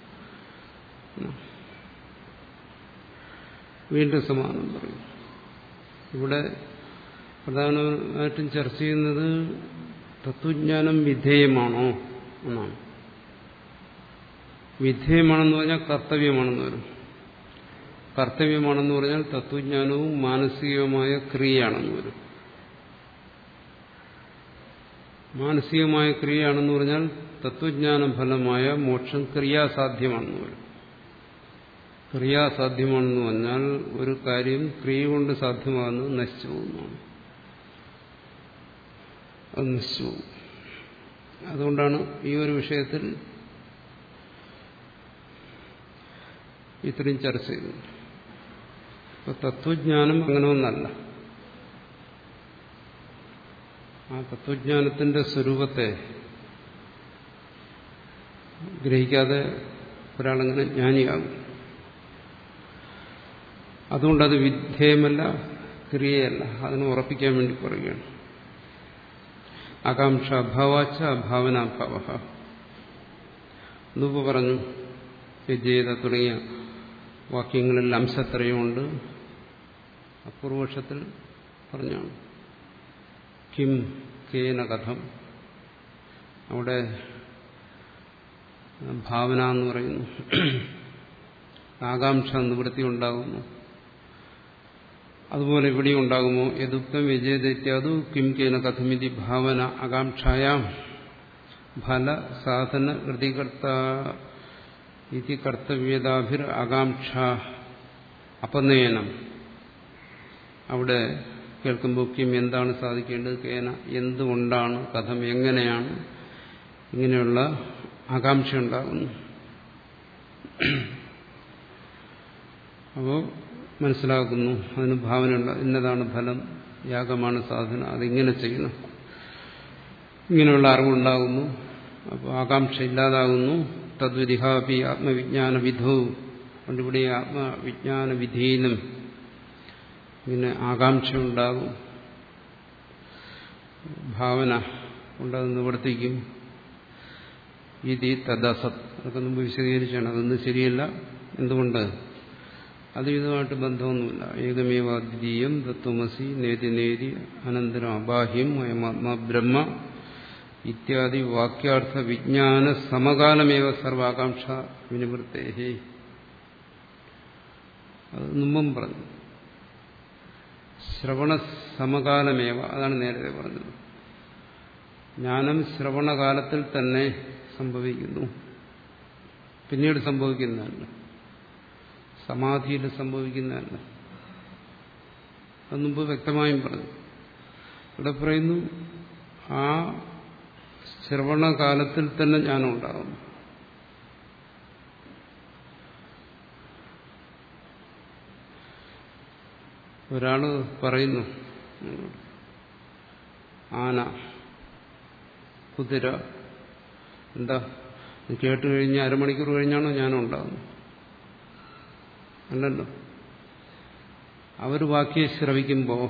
വീണ്ടും സമാനം പറയും. ഇവിടെ പ്രധാനമായിട്ടും ചർച്ച ചെയ്യുന്നത് തത്വജ്ഞാനം വിധേയമാണോ എന്നാണ്. വിധേയമാണെന്ന് പറഞ്ഞാൽ കർത്തവ്യമാണെന്ന് വരും. കർത്തവ്യമാണെന്ന് പറഞ്ഞാൽ തത്വജ്ഞാനവും മാനസികവുമായ ക്രിയയാണെന്ന് വരും. മാനസികമായ ക്രിയയാണെന്ന് പറഞ്ഞാൽ തത്വജ്ഞാന ഫലമായ മോക്ഷം ക്രിയാസാധ്യമാണെന്ന് വരും. ക്രിയാസാധ്യമാണെന്ന് പറഞ്ഞാൽ ഒരു കാര്യം ക്രിയ കൊണ്ട് സാധ്യമാകുന്നത് നശിച്ചു പോകുന്നതാണ്. അത് നശിച്ചു പോകും. അതുകൊണ്ടാണ് ഈ ഒരു വിഷയത്തിൽ ഇത്രയും ചർച്ച ചെയ്തത്. ഇപ്പൊ തത്വജ്ഞാനം അങ്ങനെ ഒന്നല്ല. ആ തത്വജ്ഞാനത്തിന്റെ സ്വരൂപത്തെ ഗ്രഹിക്കാതെ ഒരാളങ്ങനെ ജ്ഞാനിയാകും. അതുകൊണ്ടത് വിധേയമല്ല, ക്രിയയല്ല. അതിനെ ഉറപ്പിക്കാൻ വേണ്ടി പറയുകയാണ്. ആകാംക്ഷ അഭാവാച്ച അഭാവനാഭാവ മുമ്പ് പറഞ്ഞു. വിജേത തുടങ്ങിയ വാക്യങ്ങളിൽ അംശത്രയമുണ്ട്. അപൂർവപക്ഷത്തിൽ പറഞ്ഞാണ് കിം കേന കഥം. അവിടെ ഭാവന എന്ന് പറയുന്നു. ആകാംക്ഷ നിവൃത്തി ഉണ്ടാകുന്നു. അതുപോലെ ഇവിടെ ഉണ്ടാകുമോ? യദുക്തം വിജയദൈത്യാദു കിം കേന കഥമിതി ഭാവന ആകാംക്ഷായാം ഫല സാധന കൃതികർത്ത ഇതി കർത്തവ്യതാഭിർ ആകാംക്ഷ അപനയനം. അവിടെ കേൾക്കുമ്പോൾ കിം എന്താണ് സാധിക്കേണ്ടത്, കേന എന്തുകൊണ്ടാണ്, കഥം എങ്ങനെയാണ്, ഇങ്ങനെയുള്ള ആകാംക്ഷ ഉണ്ടാകുന്നു. അപ്പോൾ മനസ്സിലാക്കുന്നു, അതിന് ഭാവനയുണ്ട്, ഇന്നതാണ് ഫലം, യാഗമാണ് സാധന, അതിങ്ങനെ ചെയ്യണം, ഇങ്ങനെയുള്ള അറിവുണ്ടാകുന്നു. അപ്പോൾ ആകാംക്ഷ ഇല്ലാതാകുന്നു. തദ്വിധിഹാപി ആത്മവിജ്ഞാന വിധോ. അതുകൊണ്ടിവിടെ ആത്മവിജ്ഞാന വിധിയിലും ഇങ്ങനെ ആകാംക്ഷ ഉണ്ടാകും, ഭാവന കൊണ്ടത് നിവർത്തിക്കും. ഇതി തദസത്. അതൊക്കെ മുമ്പ് വിശദീകരിച്ചാണ്. അതൊന്നും ശരിയല്ല. എന്തുകൊണ്ട്? അത് ഇതുമായിട്ട് ബന്ധമൊന്നുമില്ല. ഏകമേവ അദ്വിതീയം തത്വമസി നേതി നേതി അനന്തരം അബാഹ്യം അയമാത്മാ ബ്രഹ്മ ഇത്യാദി വാക്യാർത്ഥ വിജ്ഞാന സമകാലമേവ സർവാകാംക്ഷ വിനിവൃത്തേഹി. അത് മുമ്പും പറഞ്ഞു. ശ്രവണ സമകാലമേവ, അതാണ് നേരത്തെ പറഞ്ഞത്. ജ്ഞാനം ശ്രവണകാലത്തിൽ തന്നെ സംഭവിക്കുന്നു, പിന്നീട് സംഭവിക്കുന്നതല്ല, സമാധിയിൽ സംഭവിക്കുന്നതല്ല. അത് മുമ്പ് വ്യക്തമായും പറഞ്ഞു. ഇവിടെ പറയുന്നു ആ ശ്രവണകാലത്തിൽ തന്നെ ജ്ഞാനം ഉണ്ടാകുന്നു. ഒരാള് പറയുന്നു, ആന, കുതിര, എന്താ കേട്ട് കഴിഞ്ഞ് അരമണിക്കൂർ കഴിഞ്ഞാണോ ഞാനും ഉണ്ടാകുന്നത്? അല്ലല്ലോ. അവർ വാക്യം ശ്രവിക്കുമ്പോൾ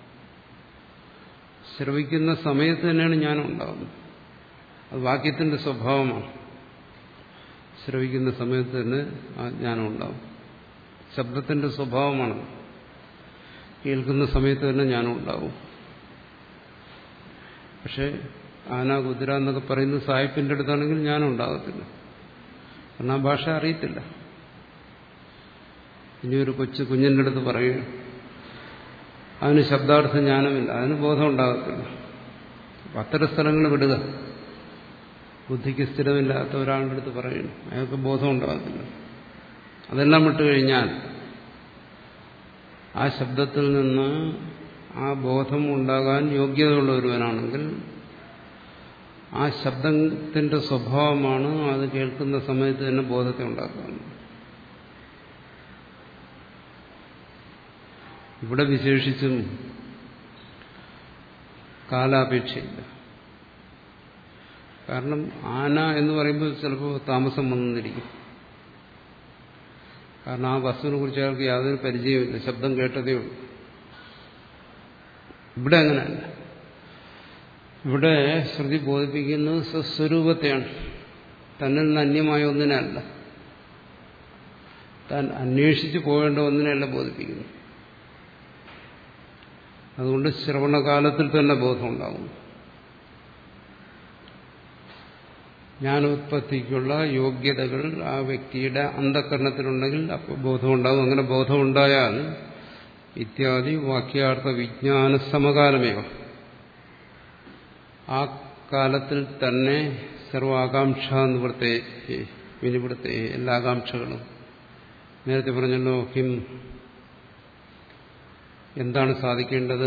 ശ്രവിക്കുന്ന സമയത്ത് തന്നെയാണ് ഞാനും ഉണ്ടാകുന്നത്. അത് വാക്യത്തിന്റെ സ്വഭാവമാണ്. ശ്രവിക്കുന്ന സമയത്ത് തന്നെ ആ ജ്ഞാനം ഉണ്ടാവും. ശബ്ദത്തിന്റെ സ്വഭാവമാണ്. കേൾക്കുന്ന സമയത്ത് തന്നെ ജ്ഞാനം ഉണ്ടാവും. പക്ഷെ ആന, കുതിര എന്നൊക്കെ പറയുന്നത് സായിപ്പിന്റെ അടുത്താണെങ്കിൽ ജ്ഞാനം ഉണ്ടാകത്തില്ല. കാരണം ആ ഭാഷ അറിയത്തില്ല. ഇനിയൊരു കൊച്ചു കുഞ്ഞിൻ്റെ അടുത്ത് പറയുക, അതിന് ശബ്ദാർത്ഥ ജ്ഞാനമില്ല, അതിന് ബോധം ഉണ്ടാകത്തില്ല. അത്തരം സ്ഥലങ്ങൾ വിടുക. ബുദ്ധിക്ക് സ്ഥിരമില്ലാത്ത ഒരാളുടെ അടുത്ത് പറയുന്നു, അയാൾക്ക് ബോധം ഉണ്ടാകത്തില്ല. അതെല്ലാം വിട്ടുകഴിഞ്ഞാൽ ആ ശബ്ദത്തിൽ നിന്ന് ആ ബോധം ഉണ്ടാകാൻ യോഗ്യതയുള്ള ഒരുവനാണെങ്കിൽ ആ ശബ്ദത്തിന്റെ സ്വഭാവമാണ് അത് കേൾക്കുന്ന സമയത്ത് തന്നെ ബോധത്തെ ഉണ്ടാക്കുന്നത്. ഇവിടെ വിശേഷിച്ചും കാലാപേക്ഷയില്ല. കാരണം ആന എന്ന് പറയുമ്പോൾ ചിലപ്പോൾ താമസം വന്നിരിക്കും. കാരണം ആ വസ്തുവിനെ കുറിച്ച് അയാൾക്ക് യാതൊരു പരിചയമില്ല, ശബ്ദം കേട്ടതേ ഉള്ളൂ. ഇവിടെ അങ്ങനെയല്ല. ഇവിടെ ശ്രുതി ബോധിപ്പിക്കുന്നത് സ്വസ്വരൂപത്തെയാണ്, തന്നിൽ നിന്ന് അന്യമായ ഒന്നിനല്ല, താൻ അന്വേഷിച്ച് പോകേണ്ട ഒന്നിനെയല്ല ബോധിപ്പിക്കുന്നു. അതുകൊണ്ട് ശ്രവണകാലത്തിൽ തന്നെ ബോധം ഉണ്ടാകും. ജ്ഞാനോത്പത്തിക്കുള്ള യോഗ്യതകൾ ആ വ്യക്തിയുടെ അന്ധകരണത്തിലുണ്ടെങ്കിൽ അപ്പോൾ ബോധമുണ്ടാകും. അങ്ങനെ ബോധമുണ്ടായാൽ ഇത്യാദി വാക്യാർത്ഥ വിജ്ഞാന സമകാലമേവ, ആ കാലത്തിൽ തന്നെ സർവാകാംക്ഷ നിവൃത്തെ വിനിവൃത്തെ, എല്ലാ ആകാംക്ഷകളും. നേരത്തെ പറഞ്ഞല്ലോ, കിം, എന്താണ് സാധിക്കേണ്ടത്,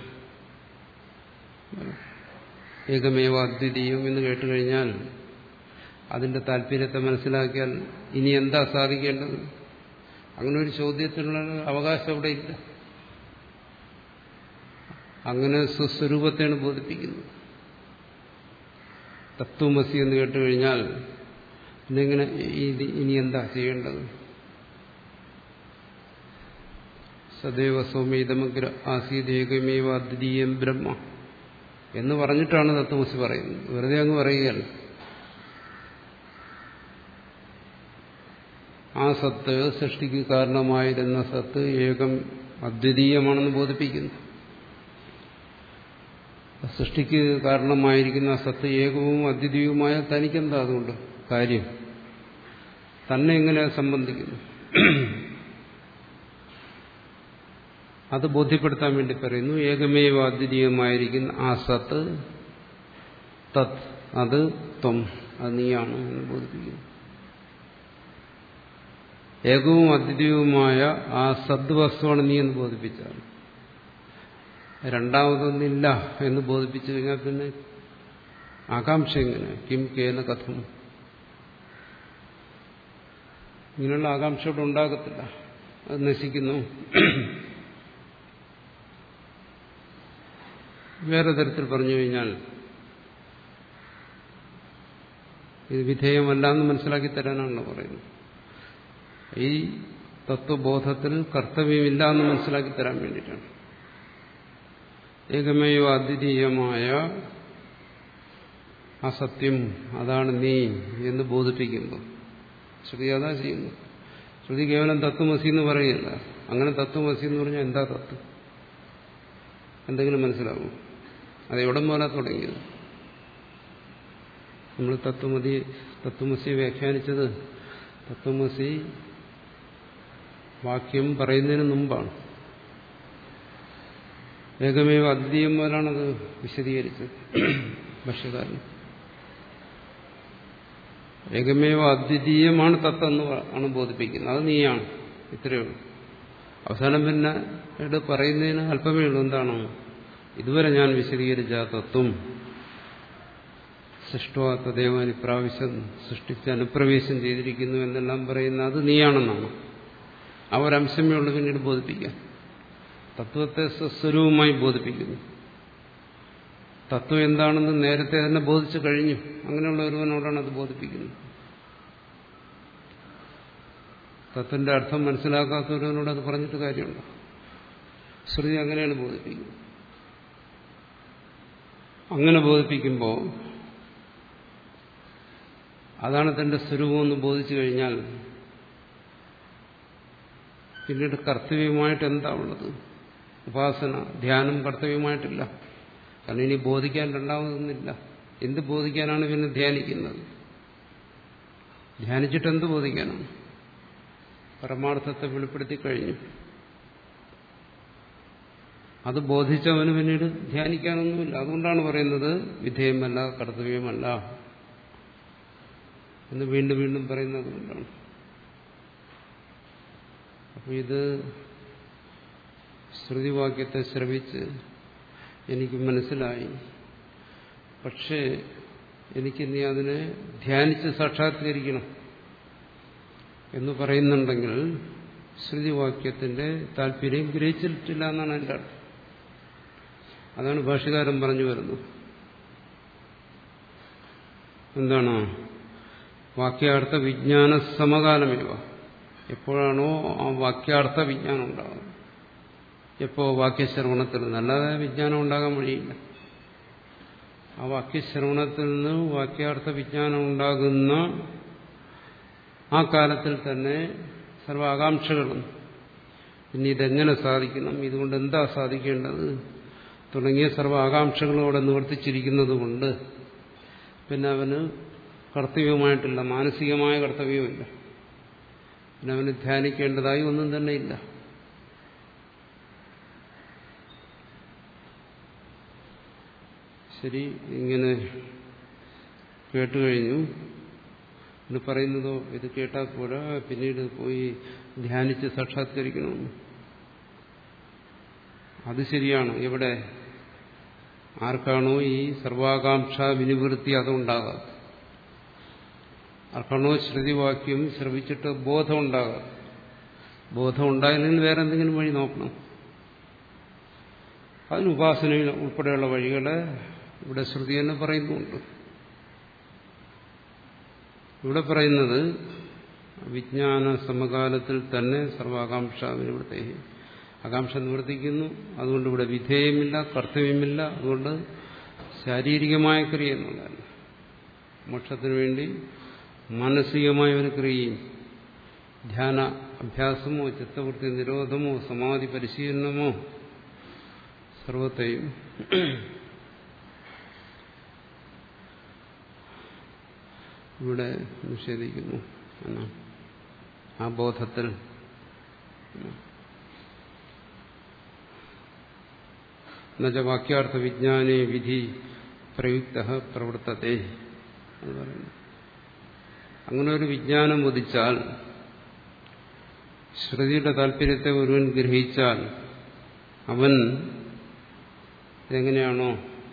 ഏകമേവ അദ്വിതീയം എന്ന് കേട്ടുകഴിഞ്ഞാൽ അതിന്റെ താല്പര്യത്തെ മനസ്സിലാക്കിയാൽ ഇനി എന്താ സാധിക്കേണ്ടത്? അങ്ങനെ ഒരു ചോദ്യത്തിനുള്ള അവകാശം അവിടെ ഇല്ല. അങ്ങനെ സ്വസ്വരൂപത്തെയാണ് ബോധിപ്പിക്കുന്നത്. തത്വമസി എന്ന് കേട്ടുകഴിഞ്ഞാൽ ഇന്നെങ്ങനെ ഇനി എന്താ ചെയ്യേണ്ടത്? സദൈവ സൗമ്യതമഗ്ര ആസീതേകമേവ അദ്വിതീയം ബ്രഹ്മ എന്ന് പറഞ്ഞിട്ടാണ് തത്വമസി പറയുന്നത്. വെറുതെ അങ്ങ് പറയുകയല്ല. ആ സത്ത്, സൃഷ്ടിക്ക് കാരണമായിരുന്ന സത്ത് ഏകം അദ്വിതീയമാണെന്ന് ബോധിപ്പിക്കുന്നു. സൃഷ്ടിക്ക് കാരണമായിരിക്കുന്ന സത്ത് ഏകവും അദ്വിതീയവുമായ തനിക്കെന്താ അതുകൊണ്ട് കാര്യം? തന്നെ എങ്ങനെ സംബന്ധിക്കുന്നു? അത് ബോധ്യപ്പെടുത്താൻ വേണ്ടി പറയുന്നു. ഏകമേവ അദ്വിതീയമായിരിക്കുന്ന ആ സത്ത്, തത്, അത് ത്വം, അത് നീയാണ് എന്ന് ബോധിപ്പിക്കുന്നു. ഏകവും അദ്വിതീയവുമായ ആ സദ്വസ്തുവാണ് നീ എന്ന് ബോധിപ്പിച്ചാണ്. രണ്ടാമതൊന്നില്ല എന്ന് ബോധിപ്പിച്ചു കഴിഞ്ഞാൽ പിന്നെ ആകാംക്ഷ എങ്ങനെ? കിം കേന കഥം, ഇങ്ങനെയുള്ള ആകാംക്ഷ ഇവിടെ ഉണ്ടാകത്തില്ല, അത് നശിക്കുന്നു. വേറെ തരത്തിൽ പറഞ്ഞു കഴിഞ്ഞാൽ ഇത് വിധേയമല്ല എന്ന് മനസ്സിലാക്കി തരാനാണല്ലോ പറയുന്നത്. ഈ തത്വബോധത്തിൽ കർത്തവ്യമില്ല എന്ന് മനസ്സിലാക്കി തരാൻ വേണ്ടിയിട്ടാണ്. ഏകമേവ അദ്വിതീയമായ ആ സത്യം, അതാണ് നീ എന്ന് ബോധിപ്പിക്കുമ്പോൾ ശ്രുതി അതാ ചെയ്യുന്നു. ശ്രുതി കേവലം തത്വമസി എന്ന് പറയില്ല. അങ്ങനെ തത്വമസി എന്ന് പറഞ്ഞാൽ എന്താ തത്വം? എന്തെങ്കിലും മനസ്സിലാവും? അത് എവിടെ പോലെ തുടങ്ങിയത്? നമ്മൾ തത്വമതി തത്വമസി വ്യാഖ്യാനിച്ചത് തത്വമസി വാക്യം പറയുന്നതിന് മുമ്പാണ്. ഏകമേവ അദ്വിതീയം പോലാണത് വിശദീകരിച്ചത് ഭാഷ്യകാരൻ. ഏകമേവ അദ്വിതീയമാണ് തത്വം എന്ന് ആണ് ബോധിപ്പിക്കുന്നത്. അത് നീയാണ്, ഇത്രയേ ഉള്ളൂ. അവസാനം പിന്നെ ഇവിടെ പറയുന്നതിന് അല്പമേ ഉള്ളൂ. എന്താണോ ഇതുവരെ ഞാൻ വിശദീകരിച്ച തത്വം, സൃഷ്ടുവാത്ത ദേവൻ ഇപ്രാവശ്യം സൃഷ്ടിച്ച് അനുപ്രവേശം ചെയ്തിരിക്കുന്നു എന്നെല്ലാം പറയുന്ന അത് നീയാണെന്നാണ്. ആ ഒരംശമേ ഉള്ളൂ പിന്നീട് ബോധിപ്പിക്കാൻ. തത്വത്തെ സ്വസ്വരൂപമായി ബോധിപ്പിക്കുന്നു. തത്വം എന്താണെന്ന് നേരത്തെ തന്നെ ബോധിച്ചു കഴിഞ്ഞു. അങ്ങനെയുള്ള ഒരുവനോടാണ് അത് ബോധിപ്പിക്കുന്നത്. തത്വന്റെ അർത്ഥം മനസ്സിലാക്കാത്ത ഒരുവനോട് അത് പറഞ്ഞിട്ട് കാര്യമുണ്ടോ? ശ്രുതി അങ്ങനെയാണ് ബോധിപ്പിക്കുന്നത്. അങ്ങനെ ബോധിപ്പിക്കുമ്പോൾ അതാണ് തന്റെ സ്വരൂപമെന്ന് ബോധിച്ചു കഴിഞ്ഞാൽ പിന്നീട് കർത്തവ്യമായിട്ട് എന്താ ഉള്ളത്? ഉപാസന, ധ്യാനം കർത്തവ്യമായിട്ടില്ല. കാരണം ഇനി ബോധിക്കാൻ രണ്ടാമതൊന്നുമില്ല. എന്ത് ബോധിക്കാനാണ് പിന്നെ ധ്യാനിക്കുന്നത്? ധ്യാനിച്ചിട്ട് എന്ത് ബോധിക്കാനാണ്? പരമാർത്ഥത്തെ വെളിപ്പെടുത്തി കഴിഞ്ഞു. അത് ബോധിച്ചവന് പിന്നീട് ധ്യാനിക്കാനൊന്നുമില്ല. അതുകൊണ്ടാണ് പറയുന്നത് വിധേയമല്ല, കർത്തവ്യമല്ല എന്ന് വീണ്ടും വീണ്ടും പറയുന്നത് കൊണ്ടാണ്. അപ്പോൾ ഇത് ശ്രുതിവാക്യത്തെ ശ്രവിച്ച് എനിക്ക് മനസ്സിലായി, പക്ഷേ എനിക്ക് നീ അതിനെ ധ്യാനിച്ച് സാക്ഷാത്കരിക്കണം എന്ന് പറയുന്നുണ്ടെങ്കിൽ ശ്രുതിവാക്യത്തിന്റെ താല്പര്യം ഗ്രഹിച്ചിട്ടില്ല എന്നാണ് എൻ്റെ അർത്ഥം. അതാണ് ഭാഷ്യകാരൻ പറഞ്ഞു വരുന്നത്. എന്താണ്? വാക്യാർത്ഥ വിജ്ഞാന സമകാലമേവ. എപ്പോഴാണോ ആ വാക്യാർത്ഥ വിജ്ഞാനം ഉണ്ടാകുന്നത്, എപ്പോ വാക്യശ്രവണത്തിൽ നിന്ന്, അല്ലാതെ വിജ്ഞാനം ഉണ്ടാകാൻ വഴിയില്ല. ആ വാക്യശ്രവണത്തിൽ നിന്ന് വാക്യാർത്ഥ വിജ്ഞാനം ഉണ്ടാകുന്ന ആ കാലത്തിൽ തന്നെ സർവ ആകാംക്ഷകളും, പിന്നെ ഇതെങ്ങനെ സാധിക്കണം, ഇതുകൊണ്ട് എന്താ സാധിക്കേണ്ടത് തുടങ്ങിയ സർവ ആകാംക്ഷകളും അവിടെ നിവർത്തിച്ചിരിക്കുന്നത് കൊണ്ട് പിന്നെ അവന് കർത്തവ്യമായിട്ടില്ല, മാനസികമായ കർത്തവ്യമില്ല. പിന്നെ അവന് ധ്യാനിക്കേണ്ടതായി ഒന്നും തന്നെ ഇല്ല. ശരി, ഇങ്ങനെ കേട്ടുകഴിഞ്ഞു. ഇത് പറയുന്നതോ ഇത് കേട്ടാൽ പോരാ, പിന്നീട് പോയി ധ്യാനിച്ച് സാക്ഷാത്കരിക്കണമെന്ന്. അത് ശരിയാണ്. എവിടെ ആർക്കാണോ ഈ സർവാകാംക്ഷ വിനിവൃത്തി അതുണ്ടാകാം, ആർക്കാണോ ശ്രുതിവാക്യം ശ്രവിച്ചിട്ട് ബോധം ഉണ്ടാകാം, ബോധം ഉണ്ടായില്ലെങ്കിൽ വേറെ എന്തെങ്കിലും വഴി നോക്കണം. അതിന് ഉപാസനയിൽ ഉൾപ്പെടെയുള്ള വഴികളെ ഇവിടെ ശ്രുതി തന്നെ പറയുന്നുണ്ട്. ഇവിടെ പറയുന്നത് വിജ്ഞാന സമകാലത്തിൽ തന്നെ സർവാകാംക്ഷ വിനിവൃത്തി, ആകാംക്ഷ നിവർത്തിക്കുന്നു. അതുകൊണ്ട് ഇവിടെ വിധേയമില്ല, കർത്തവ്യമില്ല. അതുകൊണ്ട് ശാരീരികമായ ക്രിയ എന്നുള്ളതല്ല, മോക്ഷത്തിനു വേണ്ടി മാനസികമായ ഒരു ക്രിയയും ധ്യാന അഭ്യാസമോ ചിത്തവൃത്തി നിരോധമോ സമാധി പരിശീലനമോ സർവത്തെയും ഇവിടെ നിഷേധിക്കുന്നു എന്നാണ്. ആ ബോധത്തിൽ എന്നുവെച്ചാൽ വാക്യാർത്ഥ വിജ്ഞാനേ വിധി പ്രയുക്ത പ്രവർത്തത്തെ എന്ന് പറയുന്നു. അങ്ങനെ ഒരു വിജ്ഞാനം ഉദിച്ചാൽ, ശ്രുതിയുടെ താല്പര്യത്തെ ഒരുവൻ ഗ്രഹിച്ചാൽ, അവൻ എങ്ങനെയാണോ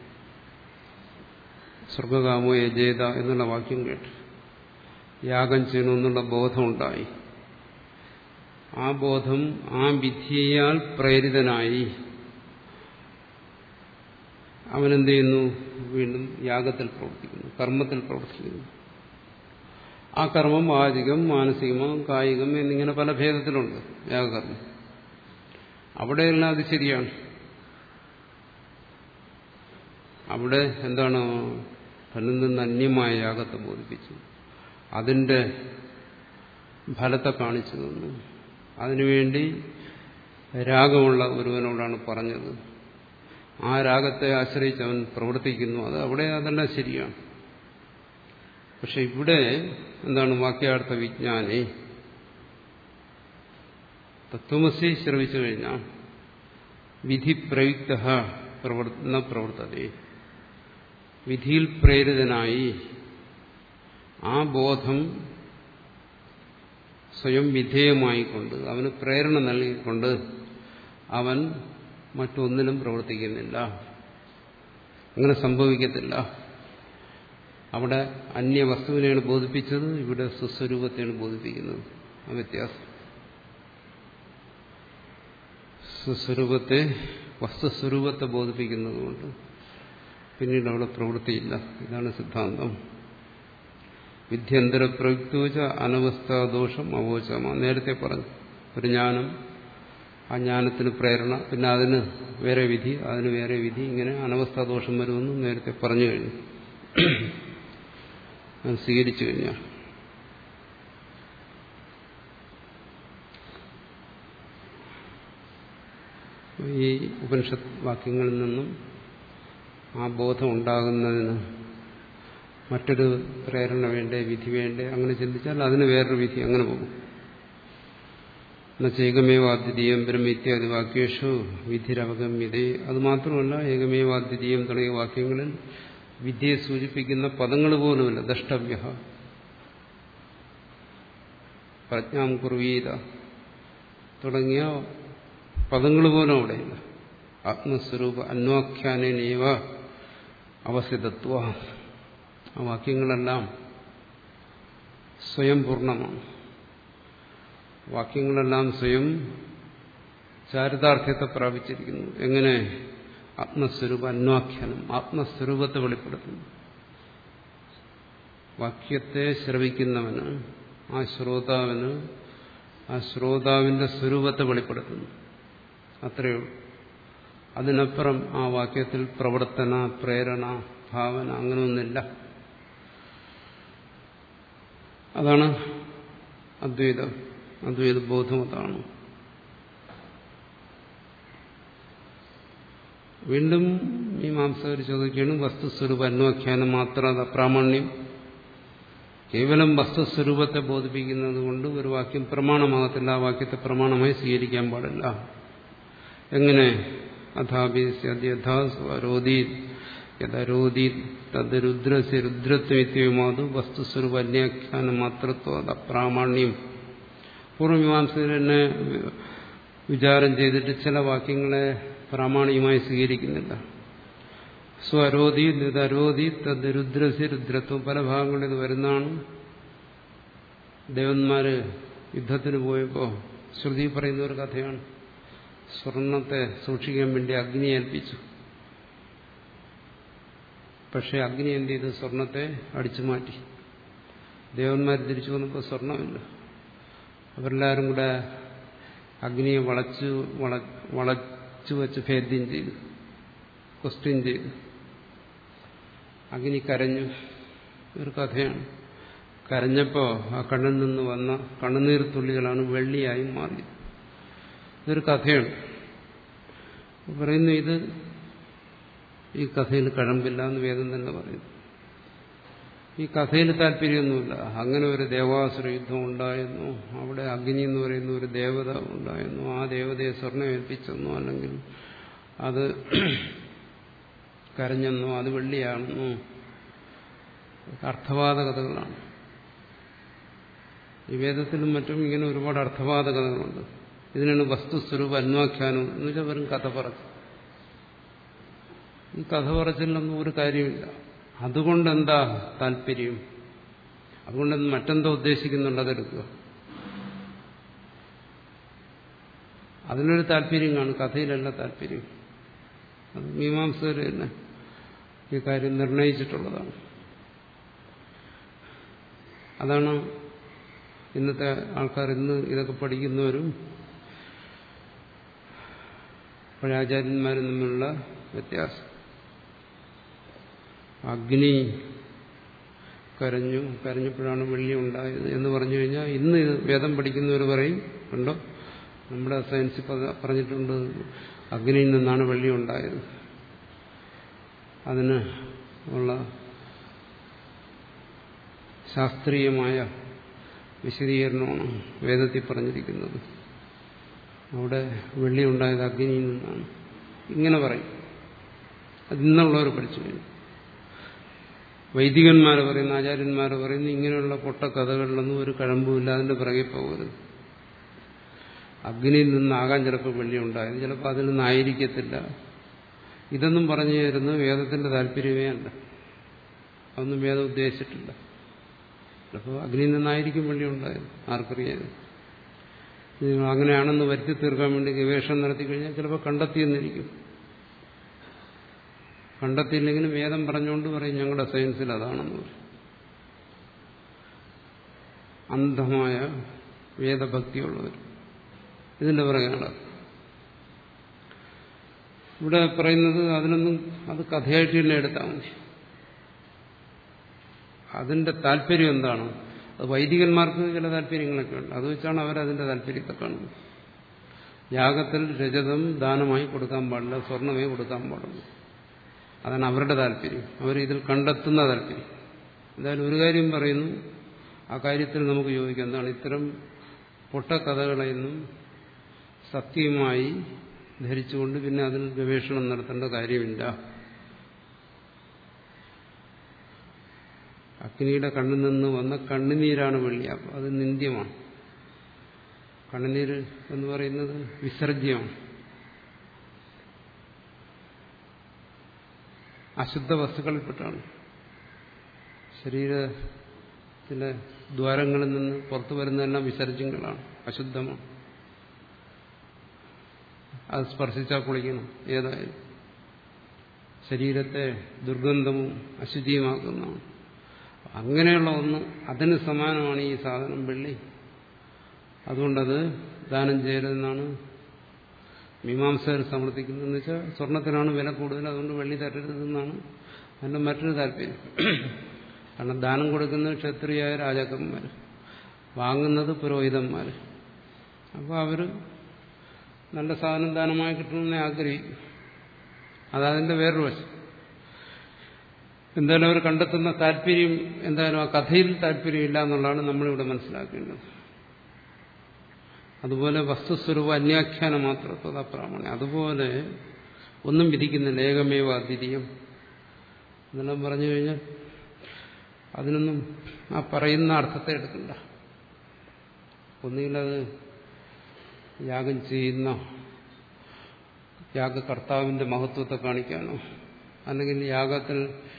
സ്വർഗകാമോ യജേത എന്നുള്ള വാക്യം കേട്ട് യാഗം ചെയ്യണമെന്നുള്ള ബോധമുണ്ടായി. ആ ബോധം ആ വിധിയാൽ പ്രേരിതനായി അവനെന്ത് ചെയ്യുന്നു? വീണ്ടും യാഗത്തിൽ പ്രവർത്തിക്കുന്നു, കർമ്മത്തിൽ പ്രവർത്തിക്കുന്നു. ആ കർമ്മം വാചികം, മാനസികം, കായികം എന്നിങ്ങനെ പല ഭേദത്തിലുണ്ട് യാഗകർമ്മം. അവിടെയെല്ലാം അത് ശരിയാണ്. അവിടെ എന്താണ്? തന്നിൽ നിന്ന് അന്യമായ യാഗത്തെ ബോധിപ്പിച്ചു, അതിന്റെ ഫലത്തെ കാണിച്ചു തന്നു. അതിനുവേണ്ടി രാഗമുള്ള ഒരുവനോടാണ് പറഞ്ഞത്. ആ രാഗത്തെ ആശ്രയിച്ച് അവൻ പ്രവർത്തിക്കുന്നു. അത് അവിടെ അതെല്ലാം ശരിയാണ്. പക്ഷെ ഇവിടെ എന്താണ്? വാക്യാർത്ഥ വിജ്ഞാനെ തത്വമസി ശ്രവിച്ചു കഴിഞ്ഞാൽ വിധി പ്രയുക്ത പ്രവർത്തന പ്രവർത്തതേ, വിധിയിൽ പ്രേരിതനായി ആ ബോധം സ്വയം വിധേയമായിക്കൊണ്ട് അവന് പ്രേരണ നൽകിക്കൊണ്ട് അവൻ മറ്റൊന്നിനും പ്രവർത്തിക്കുന്നില്ല. അങ്ങനെ സംഭവിക്കത്തില്ല. അവിടെ അന്യവസ്തുവിനെയാണ് ബോധിപ്പിച്ചത്, ഇവിടെ സ്വസ്വരൂപത്തെയാണ് ബോധിപ്പിക്കുന്നത്. ആ വ്യത്യാസം. സ്വസ്വരൂപത്തെ വസ്തുസ്വരൂപത്തെ ബോധിപ്പിക്കുന്നത് കൊണ്ട് പിന്നീട് അവിടെ പ്രവൃത്തിയില്ല. ഇതാണ് സിദ്ധാന്തം. വിദ്യന്തര പ്രയുക്തോച അനവസ്ഥാദോഷം അവോചമ. നേരത്തെ പറഞ്ഞു ഒരു ജ്ഞാനം, ആ ജ്ഞാനത്തിന് പ്രേരണ, പിന്നെ അതിന് വേറെ വിധി, അതിന് വേറെ വിധി, ഇങ്ങനെ അനവസ്ഥാദോഷം വരുമെന്ന് നേരത്തെ പറഞ്ഞു കഴിഞ്ഞു. അത് സ്വീകരിച്ചു കഴിഞ്ഞാൽ ഈ ഉപനിഷത്ത് വാക്യങ്ങളിൽ നിന്നും ആ ബോധം ഉണ്ടാകുന്നതിന് മറ്റൊരു പ്രേരണ വേണ്ടേ, വിധി വേണ്ടേ, അങ്ങനെ ചിന്തിച്ചാൽ അതിന് വേറൊരു വിധി അങ്ങനെ പോകും. ഏകമേവാദ്വിതീയം ബ്രഹ്മേത്യാദി വാക്യേഷു വിധിരവഗമ്യതേ. അത് മാത്രമല്ല, ഏകമേവാദ്വിതീയം തുടങ്ങിയ വാക്യങ്ങളിൽ വിദ്യയെ സൂചിപ്പിക്കുന്ന പദങ്ങൾ പോലുമില്ല. ദ്രഷ്ടവ്യ, പ്രജ്ഞാം കുർവീത തുടങ്ങിയ പദങ്ങൾ പോലും അവിടെയില്ല. ആത്മസ്വരൂപ അന്വാഖ്യാനേനൈവ അവസിതത്വ. ആ വാക്യങ്ങളെല്ലാം സ്വയം പൂർണ്ണമാണ്. വാക്യങ്ങളെല്ലാം സ്വയം ചാരിതാർത്ഥ്യത്തെ പ്രാപിച്ചിരിക്കുന്നു. എങ്ങനെ? ആത്മസ്വരൂപ അന്വാഖ്യാനം, ആത്മസ്വരൂപത്തെ വെളിപ്പെടുത്തുന്നു. വാക്യത്തെ ശ്രവിക്കുന്നവന്, ആ ശ്രോതാവിന് ആ ശ്രോതാവിന്റെ സ്വരൂപത്തെ വെളിപ്പെടുത്തുന്നു. അത്രയേ ഉള്ളൂ. അതിനപ്പുറം ആ വാക്യത്തിൽ പ്രവർത്തന, പ്രേരണ, ഭാവന അങ്ങനെയൊന്നില്ല. അതാണ് അദ്വൈതം. അദ്വൈത ബോധം അതാണ്. വീണ്ടും മീമാംസകർ ചോദിക്കുകയാണ്, വസ്തുസ്വരൂപ അന്വാഖ്യാനം മാത്രം അപ്രാമാണ്യം. കേവലം വസ്തുസ്വരൂപത്തെ ബോധിപ്പിക്കുന്നത് കൊണ്ട് ഒരു വാക്യം പ്രമാണമാകത്തില്ല. ആ വാക്യത്തെ പ്രമാണമായി സ്വീകരിക്കാൻ പാടില്ല. എങ്ങനെ? അഥാപിരോധീ യഥരോധീ തത് രുദ്രസ്യ രുദ്രത്വമാതു വസ്തുസ്വരൂപ അന്യാഖ്യാനം മാത്രത്വ അപ്രാമാണ്യം. പൂർവ്വമീമാംസകർ തന്നെ വിചാരം ചെയ്തിട്ട് ചില വാക്യങ്ങളെ പ്രാമാണികമായി സ്വീകരിക്കുന്നില്ല. സ്വരോധി നിതരോധി തത് രുദ്രസ്യ രുദ്രത്വം. പല ഭാഗങ്ങളിൽ ഇത് വരുന്നതാണ്. ദേവന്മാര് യുദ്ധത്തിന് പോയപ്പോൾ ശ്രുതി പറയുന്ന ഒരു കഥയാണ്. സ്വർണത്തെ സൂക്ഷിക്കാൻ വേണ്ടി അഗ്നി ഏൽപ്പിച്ചു. പക്ഷെ അഗ്നി എന്ത് ചെയ്തു? സ്വർണത്തെ അടിച്ചു മാറ്റി. ദേവന്മാർ തിരിച്ചു വന്നപ്പോൾ സ്വർണമില്ല. അവരെല്ലാവരും കൂടെ അഗ്നിയെ വളച്ചു വളച്ചു വെച്ച് ഭേദ്യം ചെയ്തു, ക്വസ്റ്റ്യൻ ചെയ്തു. അഗ്നി കരഞ്ഞു. ഒരു കഥയാണ്. കരഞ്ഞപ്പോൾ ആ കണ്ണിൽ നിന്ന് വന്ന കണ്ണുനീർ തുള്ളികളാണ് വെള്ളിയായി മാറിയത്. ഇതൊരു കഥയാണ്. പറയുന്നു, ഇത് ഈ കഥയിൽ കഴമ്പില്ല എന്ന് വേദം തന്നെ പറയുന്നു. ഈ കഥയിൽ താല്പര്യമൊന്നുമില്ല. അങ്ങനെ ഒരു ദേവാസുര യുദ്ധം ഉണ്ടായിരുന്നു. അവിടെ അഗ്നി എന്ന് പറയുന്ന ഒരു ദേവത ഉണ്ടായിരുന്നു. ആ ദേവതയെ സ്വർണ്ണം ഏൽപ്പിച്ചെന്നോ അല്ലെങ്കിൽ അത് കരഞ്ഞെന്നോ അത് വെള്ളിയാണെന്നോ അർത്ഥവാദ കഥകളാണ്. ഈ വേദത്തിലും മറ്റും ഇങ്ങനെ ഒരുപാട് അർത്ഥവാദ കഥകളുണ്ട്. ഇതിനാണ് വസ്തുസ്വരൂപ അന്വാഖ്യാനം എന്ന് വെച്ചാൽ വെറും കഥ പറച്ചിൽ. ഈ കഥ പറച്ചിലൊന്നും ഒരു കാര്യമില്ല. അതുകൊണ്ട് എന്താ താല്പര്യം? അതുകൊണ്ട് മറ്റെന്തോ ഉദ്ദേശിക്കുന്നുണ്ട്, അതെടുക്കുക. അതിനൊരു താല്പര്യം കാണും, കഥയിലല്ല താല്പര്യം. അത് മീമാംസകർ തന്നെ ഈ കാര്യം നിർണയിച്ചിട്ടുള്ളതാണ്. അതാണ് ഇന്നത്തെ ആൾക്കാർ, ഇന്ന് ഇതൊക്കെ പഠിക്കുന്നവരും പഴയ ആചാര്യന്മാരും തമ്മിലുള്ള വ്യത്യാസം. അഗ്നി കരഞ്ഞു, കരഞ്ഞപ്പോഴാണ് വെള്ളി ഉണ്ടായത് എന്ന് പറഞ്ഞു കഴിഞ്ഞാൽ ഇന്ന് വേദം പഠിക്കുന്നവർ പറയും, കണ്ടോ നമ്മുടെ സയൻസിൽ പറഞ്ഞിട്ടുണ്ട് അഗ്നിയിൽ നിന്നാണ് വെള്ളി ഉണ്ടായത്. അതിന് ഉള്ള ശാസ്ത്രീയമായ വിശദീകരണമാണ് വേദത്തിൽ പറഞ്ഞിരിക്കുന്നത്. അവിടെ വെള്ളി ഉണ്ടായത് അഗ്നിയിൽ നിന്നാണ്. ഇങ്ങനെ പറയും. അതിന്നുള്ളവർ പഠിച്ചു കഴിഞ്ഞു. വൈദികന്മാർ പറയുന്ന, ആചാര്യന്മാർ പറയുന്ന ഇങ്ങനെയുള്ള പൊട്ടക്കഥകളിലൊന്നും ഒരു കഴമ്പുമില്ല, അതിന്റെ പിറകെ പോകരുത്. അഗ്നിയിൽ നിന്നാകാൻ ചിലപ്പോൾ വെള്ളി ഉണ്ടായത്, ചിലപ്പോൾ അതിൽ നിന്നായിരിക്കത്തില്ല. ഇതൊന്നും പറഞ്ഞു തരുന്നത് വേദത്തിന്റെ താല്പര്യമേ അല്ല. അതൊന്നും വേദം ഉദ്ദേശിച്ചിട്ടില്ല. ചിലപ്പോൾ അഗ്നിയിൽ നിന്നായിരിക്കും വെള്ളി ഉണ്ടായത്, ആർക്കറിയാതെ. നിങ്ങൾ അങ്ങനെയാണെന്ന് വരുത്തി തീർക്കാൻ വേണ്ടി ഗവേഷണം നടത്തി കഴിഞ്ഞാൽ ചിലപ്പോൾ കണ്ടെത്തിയെന്നിരിക്കും. കണ്ടെത്തിയില്ലെങ്കിലും വേദം പറഞ്ഞുകൊണ്ട് പറയും ഞങ്ങളുടെ സയൻസിൽ അതാണെന്ന് പറയും. അന്ധമായ വേദഭക്തിയുള്ളവർ ഇതിന്റെ പുറകെയാണ്. ഇവിടെ പറയുന്നത് അതിനൊന്നും അത് കഥയായിട്ട് തന്നെ എടുത്താൽ മതി. അതിന്റെ താല്പര്യം എന്താണ്? അത് വൈദികന്മാർക്ക് ചില താല്പര്യങ്ങളൊക്കെ ഉണ്ട്. അത് വെച്ചാണ് അവരതിന്റെ താല്പര്യത്തെ കാണുന്നത്. യാഗത്തിൽ രജതം ദാനമായി കൊടുക്കാൻ പാടില്ല, സ്വർണമേ കൊടുക്കാൻ പാടുള്ളൂ. അതാണ് അവരുടെ താല്പര്യം. അവർ ഇതിൽ കണ്ടെത്തുന്ന താല്പര്യം. എന്തായാലും ഒരു കാര്യം പറയുന്നു, ആ കാര്യത്തിൽ നമുക്ക് യോജിക്കാം. എന്താണ്? ഇത്തരം പൊട്ടക്കഥകളെയൊന്നും സത്യമായി ധരിച്ചുകൊണ്ട് പിന്നെ അതിൽ ഗവേഷണം നടത്തേണ്ട കാര്യമില്ല. അഗ്നിയുടെ കണ്ണിൽ നിന്ന് വന്ന കണ്ണുനീരാണ് വെള്ളി. അത് നിന്ദ്യമാണ്. കണ്ണുനീര് എന്ന് പറയുന്നത് വിസർജ്യമാണ്. അശുദ്ധ വസ്തുക്കളിൽപ്പെട്ടാണ്. ശരീരത്തിലെ ദ്വാരങ്ങളിൽ നിന്ന് പുറത്തു വരുന്നതെല്ലാം വിസർജ്യങ്ങളാണ്, അശുദ്ധമാണ്. അത് സ്പർശിച്ചാൽ കുളിക്കണം. ഏതായാലും ശരീരത്തെ ദുർഗന്ധവും അശുചിയുമാക്കുന്നതാണ്. അങ്ങനെയുള്ള ഒന്ന് അതിന് സമാനമാണ് ഈ സാധനം വെള്ളി. അതുകൊണ്ടത് ദാനം ചെയ്യരുതെന്നാണ് മീമാംസകർ സമർത്ഥിക്കുന്നതെന്ന് വെച്ചാൽ സ്വർണത്തിനാണ് വില കൂടുതൽ, അതുകൊണ്ട് വെള്ളി തരരുതെന്നാണ് അതിൻ്റെ മറ്റൊരു താല്പര്യം. കാരണം ദാനം കൊടുക്കുന്നത് ക്ഷത്രിയായ രാജാക്കന്മാർ, വാങ്ങുന്നത് പുരോഹിതന്മാർ. അപ്പോൾ അവർ നല്ല സാധനം ദാനമായി കിട്ടണമെന്ന് ആഗ്രഹിക്കും. അതതിൻ്റെ വേറൊരു വശം. എന്തായാലും അവർ കണ്ടെത്തുന്ന താല്പര്യം എന്തായാലും ആ കഥയിൽ താല്പര്യമില്ല എന്നുള്ളതാണ് നമ്മളിവിടെ മനസ്സിലാക്കേണ്ടത്. അതുപോലെ വസ്തുസ്വരൂപ അന്യാഖ്യാനം മാത്രം അപ്രാമാണ്യം. അതുപോലെ ഒന്നും വിധിക്കുന്നില്ല. ഏകമേവ അദ്വിതീയം എന്നെല്ലാം പറഞ്ഞു കഴിഞ്ഞാൽ അതിനൊന്നും ആ പറയുന്ന അർത്ഥത്തെ എടുക്കണ്ട. ഒന്നുകിലത് യാഗം ചെയ്യുന്ന യാഗകർത്താവിന്റെ മഹത്വത്തെ കാണിക്കാനോ, അല്ലെങ്കിൽ യാഗത്തിൽ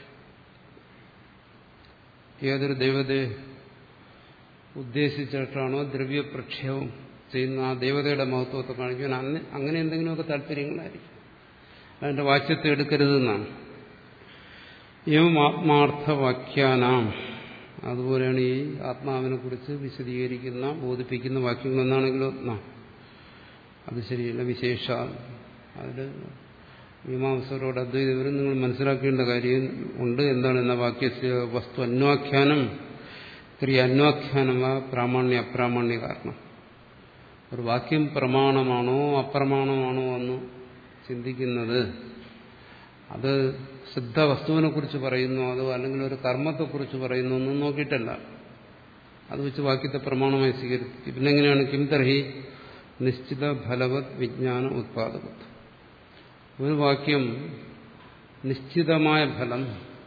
ഏതൊരു ദൈവതയെ ഉദ്ദേശിച്ചിട്ടാണോ ദ്രവ്യപ്രക്ഷേപം ചെയ്യുന്ന ആ ദേവതയുടെ മഹത്വത്തെ കാണിക്കാൻ അന്ന് അങ്ങനെ എന്തെങ്കിലുമൊക്കെ താല്പര്യങ്ങളായിരിക്കും. അതിന്റെ വാച്യത്തെ എടുക്കരുതെന്നാണ്. ഏവം ആത്മാർത്ഥവാക്യാനാം, അതുപോലെയാണ് ഈ ആത്മാവിനെ കുറിച്ച് വിശദീകരിക്കുന്ന ബോധിപ്പിക്കുന്ന വാക്യങ്ങളെന്നാണെങ്കിലും ഒന്നാം അത് ശരിയല്ല. വിശേഷ അതിൽ മീമാംസകരോട് അദ്വൈതവരും നിങ്ങൾ മനസ്സിലാക്കേണ്ട കാര്യം ഉണ്ട്. എന്താണ് എന്ന വാക്യസ്യ വസ്തു അന്വാഖ്യാനം ക്രിയ അന്വാഖ്യാനം ആ പ്രാമാണ്യ അപ്രാമാണ്യ കാരണം. ഒരു വാക്യം പ്രമാണമാണോ അപ്രമാണമാണോ എന്ന് ചിന്തിക്കുന്നത് അത് സിദ്ധ വസ്തുവിനെ കുറിച്ച് പറയുന്നു, അതോ അല്ലെങ്കിൽ ഒരു കർമ്മത്തെക്കുറിച്ച് പറയുന്നു ഒന്നും നോക്കിയിട്ടല്ല. അത് വെച്ച് വാക്യത്തെ പ്രമാണമായി സ്വീകരിക്കും. പിന്നെ എങ്ങനെയാണ് കിം തർഹി നിശ്ചിത ഫലവത് വിജ്ഞാന ഉത്പാദകത്വം. ഒരു വാക്യം നിശ്ചിതമായ ഫലം,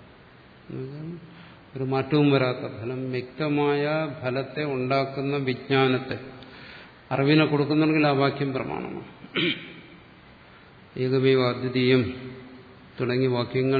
ഒരു മാറ്റവും വരാത്ത ഫലം, വ്യക്തമായ ഫലത്തെ ഉണ്ടാക്കുന്ന വിജ്ഞാനത്തെ അറിവിനെ കൊടുക്കുന്നുണ്ടെങ്കിൽ ആ വാക്യം പ്രമാണമാണ്. ഏകമേവ അദ്വിതീയം തുടങ്ങിയ വാക്യങ്ങൾ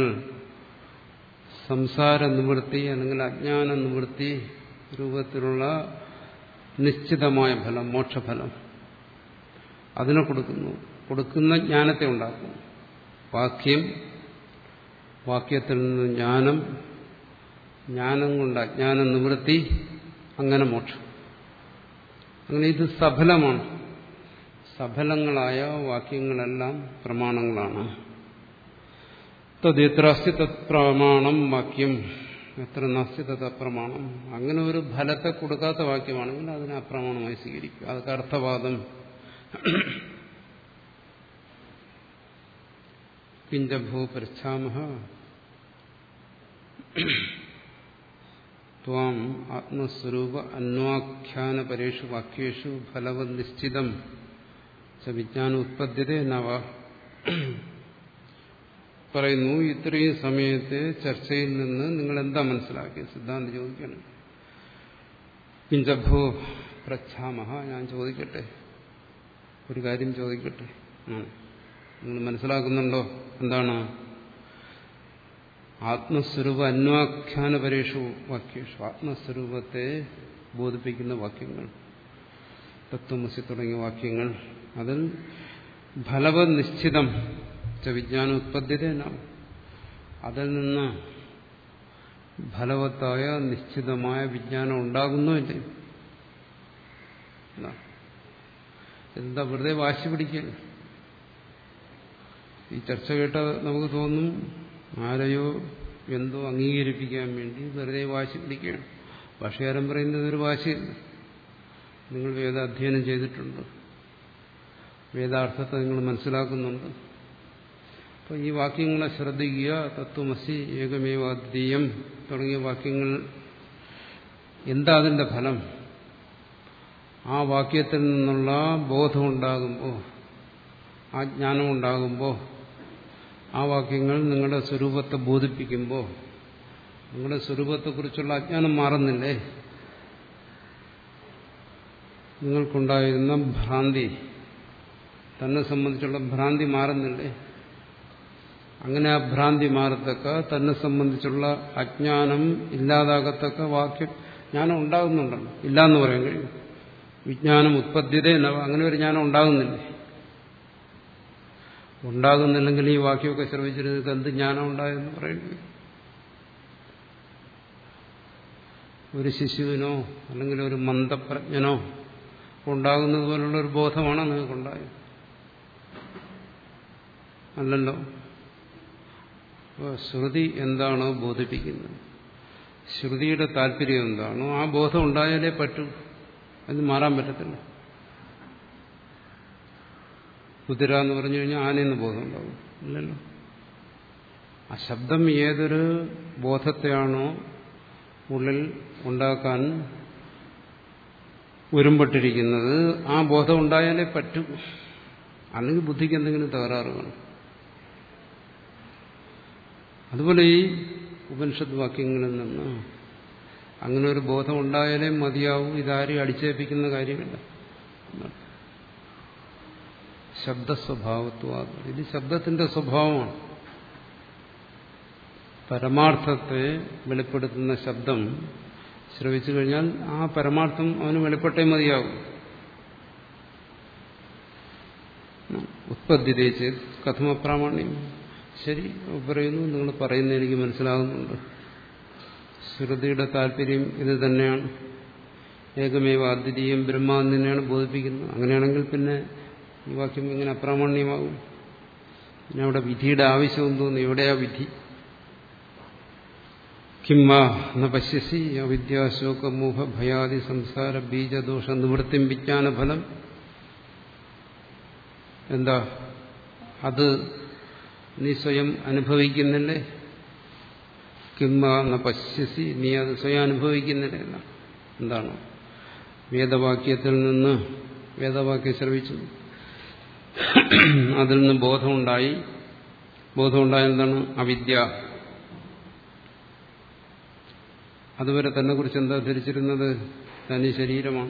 സംസാര നിവൃത്തി അല്ലെങ്കിൽ അജ്ഞാന നിവൃത്തി രൂപത്തിലുള്ള നിശ്ചിതമായ ഫലം, മോക്ഷഫലം അതിനെ കൊടുക്കുന്നു, കൊടുക്കുന്ന ജ്ഞാനത്തെ ഉണ്ടാക്കുന്നു. വാക്യം, വാക്യത്തിൽ നിന്ന് ജ്ഞാനം, ജ്ഞാനം കൊണ്ട് അജ്ഞാന നിവൃത്തി, അങ്ങനെ മോക്ഷം. അങ്ങനെ ഇത് സഫലമാണ്. സഫലങ്ങളായ വാക്യങ്ങളെല്ലാം പ്രമാണങ്ങളാണ്. തദ്യത്ര അസ്തി തത് പ്രമാണം വാക്യം എത്ര നാസ്തി തത് അപ്രമാണം. അങ്ങനെ ഒരു ഫലത്തെ കൊടുക്കാത്ത വാക്യമാണെങ്കിൽ അതിനെ അപ്രമാണമായി സ്വീകരിക്കുക. അതൊക്കെ അർത്ഥവാദം. കിഞ്ചഭൂ പൃച്ഛാമഹ ത്വാം ആത്മസ്വരൂപ അന്വാഖ്യാനപരേഷു വാക്യേഷു ഫലവത് നിശ്ചിതം ച വിജ്ഞാനം ഉത്പദ്യതേ നവ. പറയുന്നു, ഇത്രയും സമയത്തെ ചർച്ചയിൽ നിന്ന് നിങ്ങൾ എന്താ മനസ്സിലാക്കിയത്? സിദ്ധാന്തം ചോദിക്കണം. കിഞ്ചഭൂ പൃച്ഛാമഹ, ഞാൻ ചോദിക്കട്ടെ, ഒരു കാര്യം ചോദിക്കട്ടെ, നിങ്ങൾ മനസ്സിലാക്കുന്നുണ്ടോ? എന്താണ്? ആത്മസ്വരൂപ അന്വാഖ്യാനപരേഷു വാക്യേഷു, ആത്മസ്വരൂപത്തെ ബോധിപ്പിക്കുന്ന വാക്യങ്ങൾ. തത്വമസി തുടങ്ങിയ വാക്യങ്ങൾ അതിൽ ഫലവത് നിശ്ചിതം ച വിജ്ഞാനം ഉത്പദ്യതേന അതിൽ നിന്ന് ഫലവത്തായ നിശ്ചിതമായ വിജ്ഞാനം ഉണ്ടാകുന്നുമില്ല. എന്താ വെറുതെ വാശി പിടിക്കുക? ഈ ചർച്ച കേട്ട നമുക്ക് തോന്നും ആരെയോ എന്തോ അംഗീകരിപ്പിക്കാൻ വേണ്ടി വെറുതെ വാശി പിടിക്കുകയാണ്. ഭാഷകാരൻ പറയുന്നത് ഒരു വാശിയല്ല. നിങ്ങൾ വേദാധ്യയനം ചെയ്തിട്ടുണ്ട്, വേദാർത്ഥത്തെ നിങ്ങൾ മനസ്സിലാക്കുന്നുണ്ട്. അപ്പോൾ ഈ വാക്യങ്ങളെ ശ്രദ്ധിക്കുക. തത്വമസി ഏകമേവാദ്വിതീയം തുടങ്ങിയ വാക്യങ്ങൾ എന്താ അതിന്റെ ഫലം? ആ വാക്യത്തിൽ നിന്നുള്ള ബോധമുണ്ടാകുമ്പോൾ, ആ ജ്ഞാനം ഉണ്ടാകുമ്പോൾ, ആ വാക്യങ്ങൾ നിങ്ങളുടെ സ്വരൂപത്തെ ബോധിപ്പിക്കുമ്പോൾ നിങ്ങളുടെ സ്വരൂപത്തെക്കുറിച്ചുള്ള അജ്ഞാനം മാറുന്നില്ലേ? നിങ്ങൾക്കുണ്ടായിരുന്ന ഭ്രാന്തി, തന്നെ സംബന്ധിച്ചുള്ള ഭ്രാന്തി മാറുന്നില്ലേ? അങ്ങനെ ആ ഭ്രാന്തി മാറത്തക്ക, തന്നെ സംബന്ധിച്ചുള്ള അജ്ഞാനം ഇല്ലാതാകത്തക്ക വാക്യം ജ്ഞാനം ഉണ്ടാകുന്നുണ്ടല്ലോ. ഇല്ലാന്ന് പറയാൻ കഴിയും. വിജ്ഞാനം ഉത്പദ്യത എന്നവ അങ്ങനെ ഒരു ജ്ഞാനം ഉണ്ടാകുന്നില്ലേ? ഉണ്ടാകുന്നില്ലെങ്കിൽ ഈ വാക്യമൊക്കെ ശ്രമിച്ചിരുന്നത് എന്ത് ജ്ഞാനം ഉണ്ടായെന്ന് പറയേണ്ടി വരും. ഒരു ശിശുവിനോ അല്ലെങ്കിൽ ഒരു മന്ദപ്രജ്ഞനോ ഉണ്ടാകുന്നത് പോലുള്ള ഒരു ബോധമാണോ നിങ്ങൾക്കുണ്ടായത്? അല്ലല്ലോ. ശ്രുതി എന്താണോ ബോധിപ്പിക്കുന്നത്, ശ്രുതിയുടെ താല്പര്യം എന്താണോ ആ ബോധം ഉണ്ടായാലേ പറ്റൂ. അത് മാറാൻ പറ്റത്തില്ല. കുതിര എന്ന് പറഞ്ഞു കഴിഞ്ഞാൽ ആനയെന്ന് ബോധം ഉണ്ടാവും ഇല്ലല്ലോ. ആ ശബ്ദം ഏതൊരു ബോധത്തെയാണോ ഉള്ളിൽ ഉണ്ടാക്കാൻ ഒരുമ്പെട്ടിരിക്കുന്നത് ആ ബോധം ഉണ്ടായാലേ പറ്റൂ. അല്ലെങ്കിൽ ബുദ്ധിക്ക് എന്തെങ്കിലും തകരാറ് കാണും. അതുപോലെ ഈ ഉപനിഷത്ത് വാക്യങ്ങളിൽ നിന്ന് അങ്ങനെ ഒരു ബോധം ഉണ്ടായാലേ മതിയാവും. ഇതാരും അടിച്ചേൽപ്പിക്കുന്ന കാര്യമില്ല. ശബ്ദസ്വഭാവത്വ ഇത് ശബ്ദത്തിന്റെ സ്വഭാവമാണ്. പരമാർത്ഥത്തെ വെളിപ്പെടുത്തുന്ന ശബ്ദം ശ്രവിച്ചു കഴിഞ്ഞാൽ ആ പരമാർത്ഥം അവന് വെളിപ്പെട്ടേ മതിയാകും. ഉത്പദ്യതേച്ച് കഥമപ്രാമാണ്യം. ശരി പറയുന്നു, നിങ്ങൾ പറയുന്നത് എനിക്ക് മനസ്സിലാകുന്നുണ്ട്. ശ്രുതിയുടെ താല്പര്യം ഇത് തന്നെയാണ്. ഏകമേവ അദ്വിതീയം ബ്രഹ്മാന്ന് തന്നെയാണ് ബോധിപ്പിക്കുന്നത്. അങ്ങനെയാണെങ്കിൽ പിന്നെ ഈ വാക്യം ഇങ്ങനെ അപ്രാമാണ്യമാകും. പിന്നെ അവിടെ വിധിയുടെ ആവശ്യം തോന്നുന്നു. എവിടെയാ വിധി? കിംവാ ന പശ്യസി അവിദ്യാശോകമോഹ ഭയാദി സംസാര ബീജദോഷ നിവൃത്തിം വിജ്ഞാനഫലം. എന്താ അത് നീ സ്വയം അനുഭവിക്കുന്നില്ലേ? കിംവാ ന പശ്യസി നീ അത് സ്വയം അനുഭവിക്കുന്നില്ലേ? എന്താണ്? വേദവാക്യത്തിൽ നിന്ന് വേദവാക്യം ശ്രവിച്ചു, അതിൽ നിന്ന് ബോധമുണ്ടായി. ബോധമുണ്ടായ എന്താണ്? അവിദ്യ. അതുവരെ തന്നെ കുറിച്ച് എന്താ ധരിച്ചിരുന്നത്? തനി ശരീരമാണ്,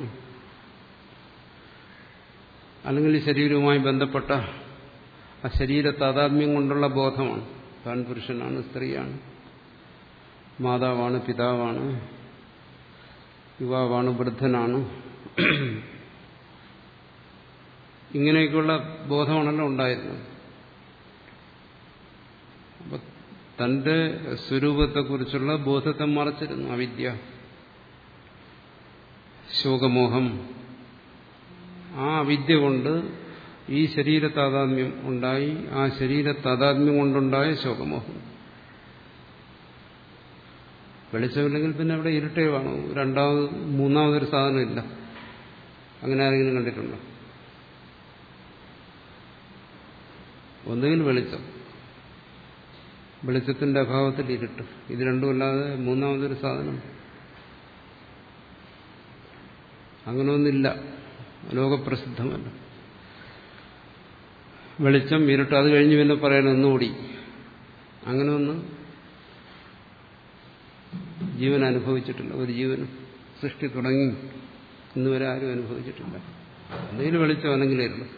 അല്ലെങ്കിൽ ഈ ശരീരവുമായി ബന്ധപ്പെട്ട ആ ശരീര താതാത്മ്യം കൊണ്ടുള്ള ബോധമാണ്. താൻ പുരുഷനാണ്, സ്ത്രീയാണ്, മാതാവാണ്, പിതാവാണ്, യുവാവാണ്, വൃദ്ധനാണ്. ഇങ്ങനെയൊക്കെയുള്ള ബോധമാണല്ലോ ഉണ്ടായിരുന്നത്. അപ്പൊ തന്റെ സ്വരൂപത്തെക്കുറിച്ചുള്ള ബോധത്തെ മറച്ചിരുന്നു അവിദ്യ, ശോകമോഹം. ആ അവിദ്യ കൊണ്ട് ഈ ശരീര താതാത്മ്യം ഉണ്ടായി. ആ ശരീര താതാത്മ്യം കൊണ്ടുണ്ടായ ശോകമോഹം. വെളിച്ചമില്ലെങ്കിൽ പിന്നെ അവിടെ ഇരുട്ടേ കാണൂ. രണ്ടാമത് മൂന്നാമതൊരു സാധനമില്ല. അങ്ങനെ ആരെങ്കിലും കണ്ടിട്ടുണ്ടോ? ഒന്നുകിൽ വെളിച്ചം, വെളിച്ചത്തിന്റെ അഭാവത്തിൽ ഇരുട്ട്. ഇത് രണ്ടുമല്ലാതെ മൂന്നാമതൊരു സാധനം അങ്ങനെയൊന്നില്ല. ലോകപ്രസിദ്ധമല്ല. വെളിച്ചം, ഇരുട്ട്, അത് കഴിഞ്ഞ് പിന്നെ പറയണം ഒന്നുകൂടി. അങ്ങനെ ഒന്ന് ജീവൻ അനുഭവിച്ചിട്ടില്ല. ഒരു ജീവനും സൃഷ്ടി തുടങ്ങി ഇന്നുവരെ ആരും അനുഭവിച്ചിട്ടില്ല. എന്തെങ്കിലും വെളിച്ചം അല്ലെങ്കിൽ ഇരുള്.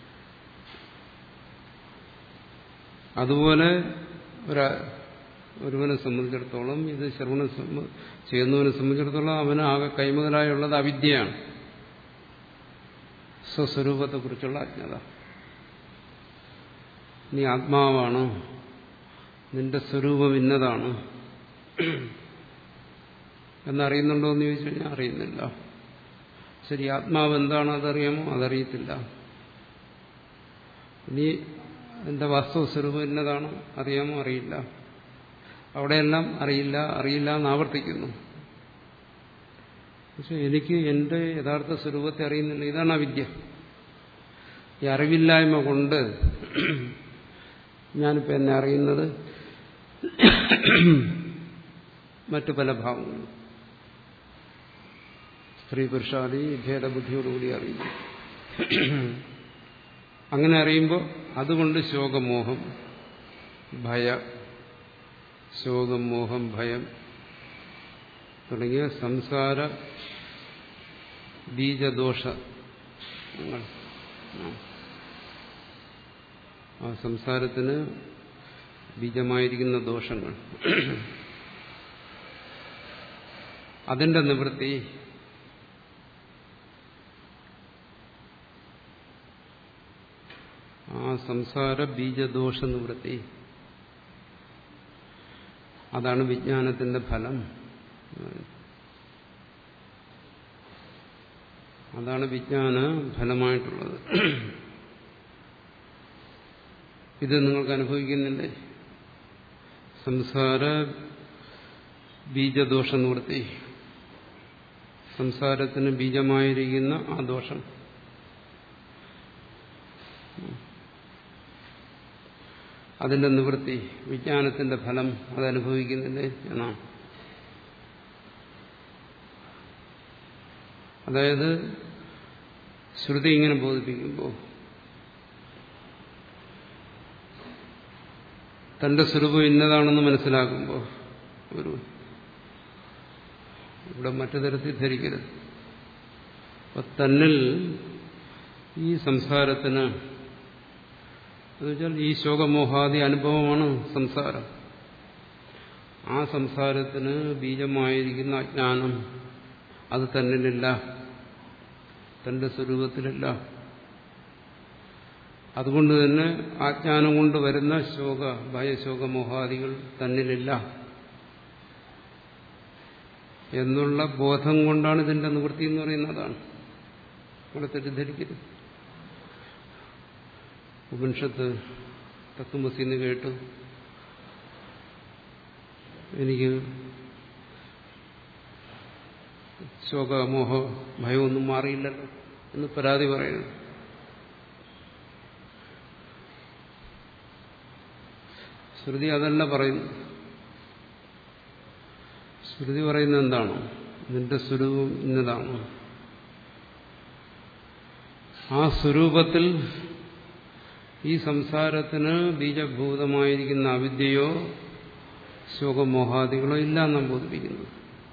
അതുപോലെ ഒരുവനെ സംബന്ധിച്ചിടത്തോളം, ഇത് ശ്രവണം ചെയ്യുന്നവനെ സംബന്ധിച്ചിടത്തോളം അവന് ആകെ കൈമുതലായുള്ളത് അവിദ്യയാണ്. സ്വസ്വരൂപത്തെക്കുറിച്ചുള്ള അജ്ഞത. നീ ആത്മാവാണ്, നിന്റെ സ്വരൂപം ഇന്നതാണ് എന്നറിയുന്നുണ്ടോ എന്ന് ചോദിച്ചു കഴിഞ്ഞാൽ അറിയുന്നില്ല. ശരി, ആത്മാവ് എന്താണ് അതറിയാമോ? അതറിയത്തില്ല. നീ എന്റെ വാസ്തവ സ്വരൂപം ഇന്നതാണ് അറിയാമോ? അറിയില്ല. അവിടെയെല്ലാം അറിയില്ല അറിയില്ല എന്ന് ആവർത്തിക്കുന്നു. പക്ഷെ എനിക്ക് എന്റെ യഥാർത്ഥ സ്വരൂപത്തെ അറിയുന്നില്ല. ഇതാണ് അവിദ്യ. ഈ അറിവില്ലായ്മ കൊണ്ട് ഞാനിപ്പോൾ എന്നെ അറിയുന്നത് മറ്റു പല ഭാവങ്ങളും സ്ത്രീ പുരുഷാദി ഭേദബുദ്ധിയോടുകൂടി അറിയുന്നു. അങ്ങനെ അറിയുമ്പോൾ അതുകൊണ്ട് ശോകമോഹം ഭയ ശോകം മോഹം ഭയം തുടങ്ങിയ സംസാര ബീജദോഷങ്ങൾ, ആ സംസാരത്തിന് ബീജമായിരിക്കുന്ന ദോഷങ്ങൾ, അതിന്റെ നിവൃത്തി ആ സംസാര ബീജദോഷ നിവൃത്തി, അതാണ് വിജ്ഞാനത്തിന്റെ ഫലം. അതാണ് വിജ്ഞാന ഫലമായിട്ടുള്ളത്. ഇത് നിങ്ങൾക്ക് അനുഭവിക്കുന്നില്ലേ? സംസാര ബീജദോഷ നിവൃത്തി, സംസാരത്തിന് ബീജമായിരിക്കുന്ന ആ ദോഷം. അതിന്റെ നിവൃത്തി, വിജ്ഞാനത്തിന്റെ ഫലം അതനുഭവിക്കുന്നില്ലേ എന്നാണ്. അതായത് ശ്രുതി ഇങ്ങനെ ബോധിപ്പിക്കുമ്പോൾ തന്റെ സ്വരൂപം ഇന്നതാണെന്ന് മനസ്സിലാക്കുമ്പോൾ ഒരു ഇവിടെ മറ്റു തരത്തിൽ ധരിക്കരുത്. അപ്പൊ തന്നിൽ ഈ സംസാരത്തിന് എന്നുവെച്ചാൽ ഈ ശോകമോഹാദി അനുഭവമാണ് സംസാരം. ആ സംസാരത്തിന് ബീജമായിരിക്കുന്ന അജ്ഞാനം അത് തന്നിലില്ല, തന്റെ സ്വരൂപത്തിലില്ല. അതുകൊണ്ട് തന്നെ അജ്ഞാനം കൊണ്ട് വരുന്ന ശോക ഭയശോകമോഹാദികൾ തന്നിലില്ല എന്നുള്ള ബോധം കൊണ്ടാണ് ഇതിന്റെ നിവൃത്തി എന്ന് പറയുന്നതാണ്. ഇവിടെ തെറ്റിദ്ധരിക്കരുത്. ഉപനിഷത്ത് തത്വമസിന്ന് കേട്ടു, എനിക്ക് ശോകമോഹ ഭയമൊന്നും മാറിയില്ലല്ലോ എന്ന് പരാതി പറയുന്നു. ശ്രുതി അതല്ല പറയുന്നു. ശ്രുതി പറയുന്നത് എന്താണ്? നിന്റെ സ്വരൂപം ഇന്നതാണ്. ആ സ്വരൂപത്തിൽ ഈ സംസാരത്തിന് ബീജഭൂതമായിരിക്കുന്ന അവിദ്യയോ ശോകമോഹാദികളോ ഇല്ല എന്നാണ് ബോധിപ്പിക്കുന്നത്.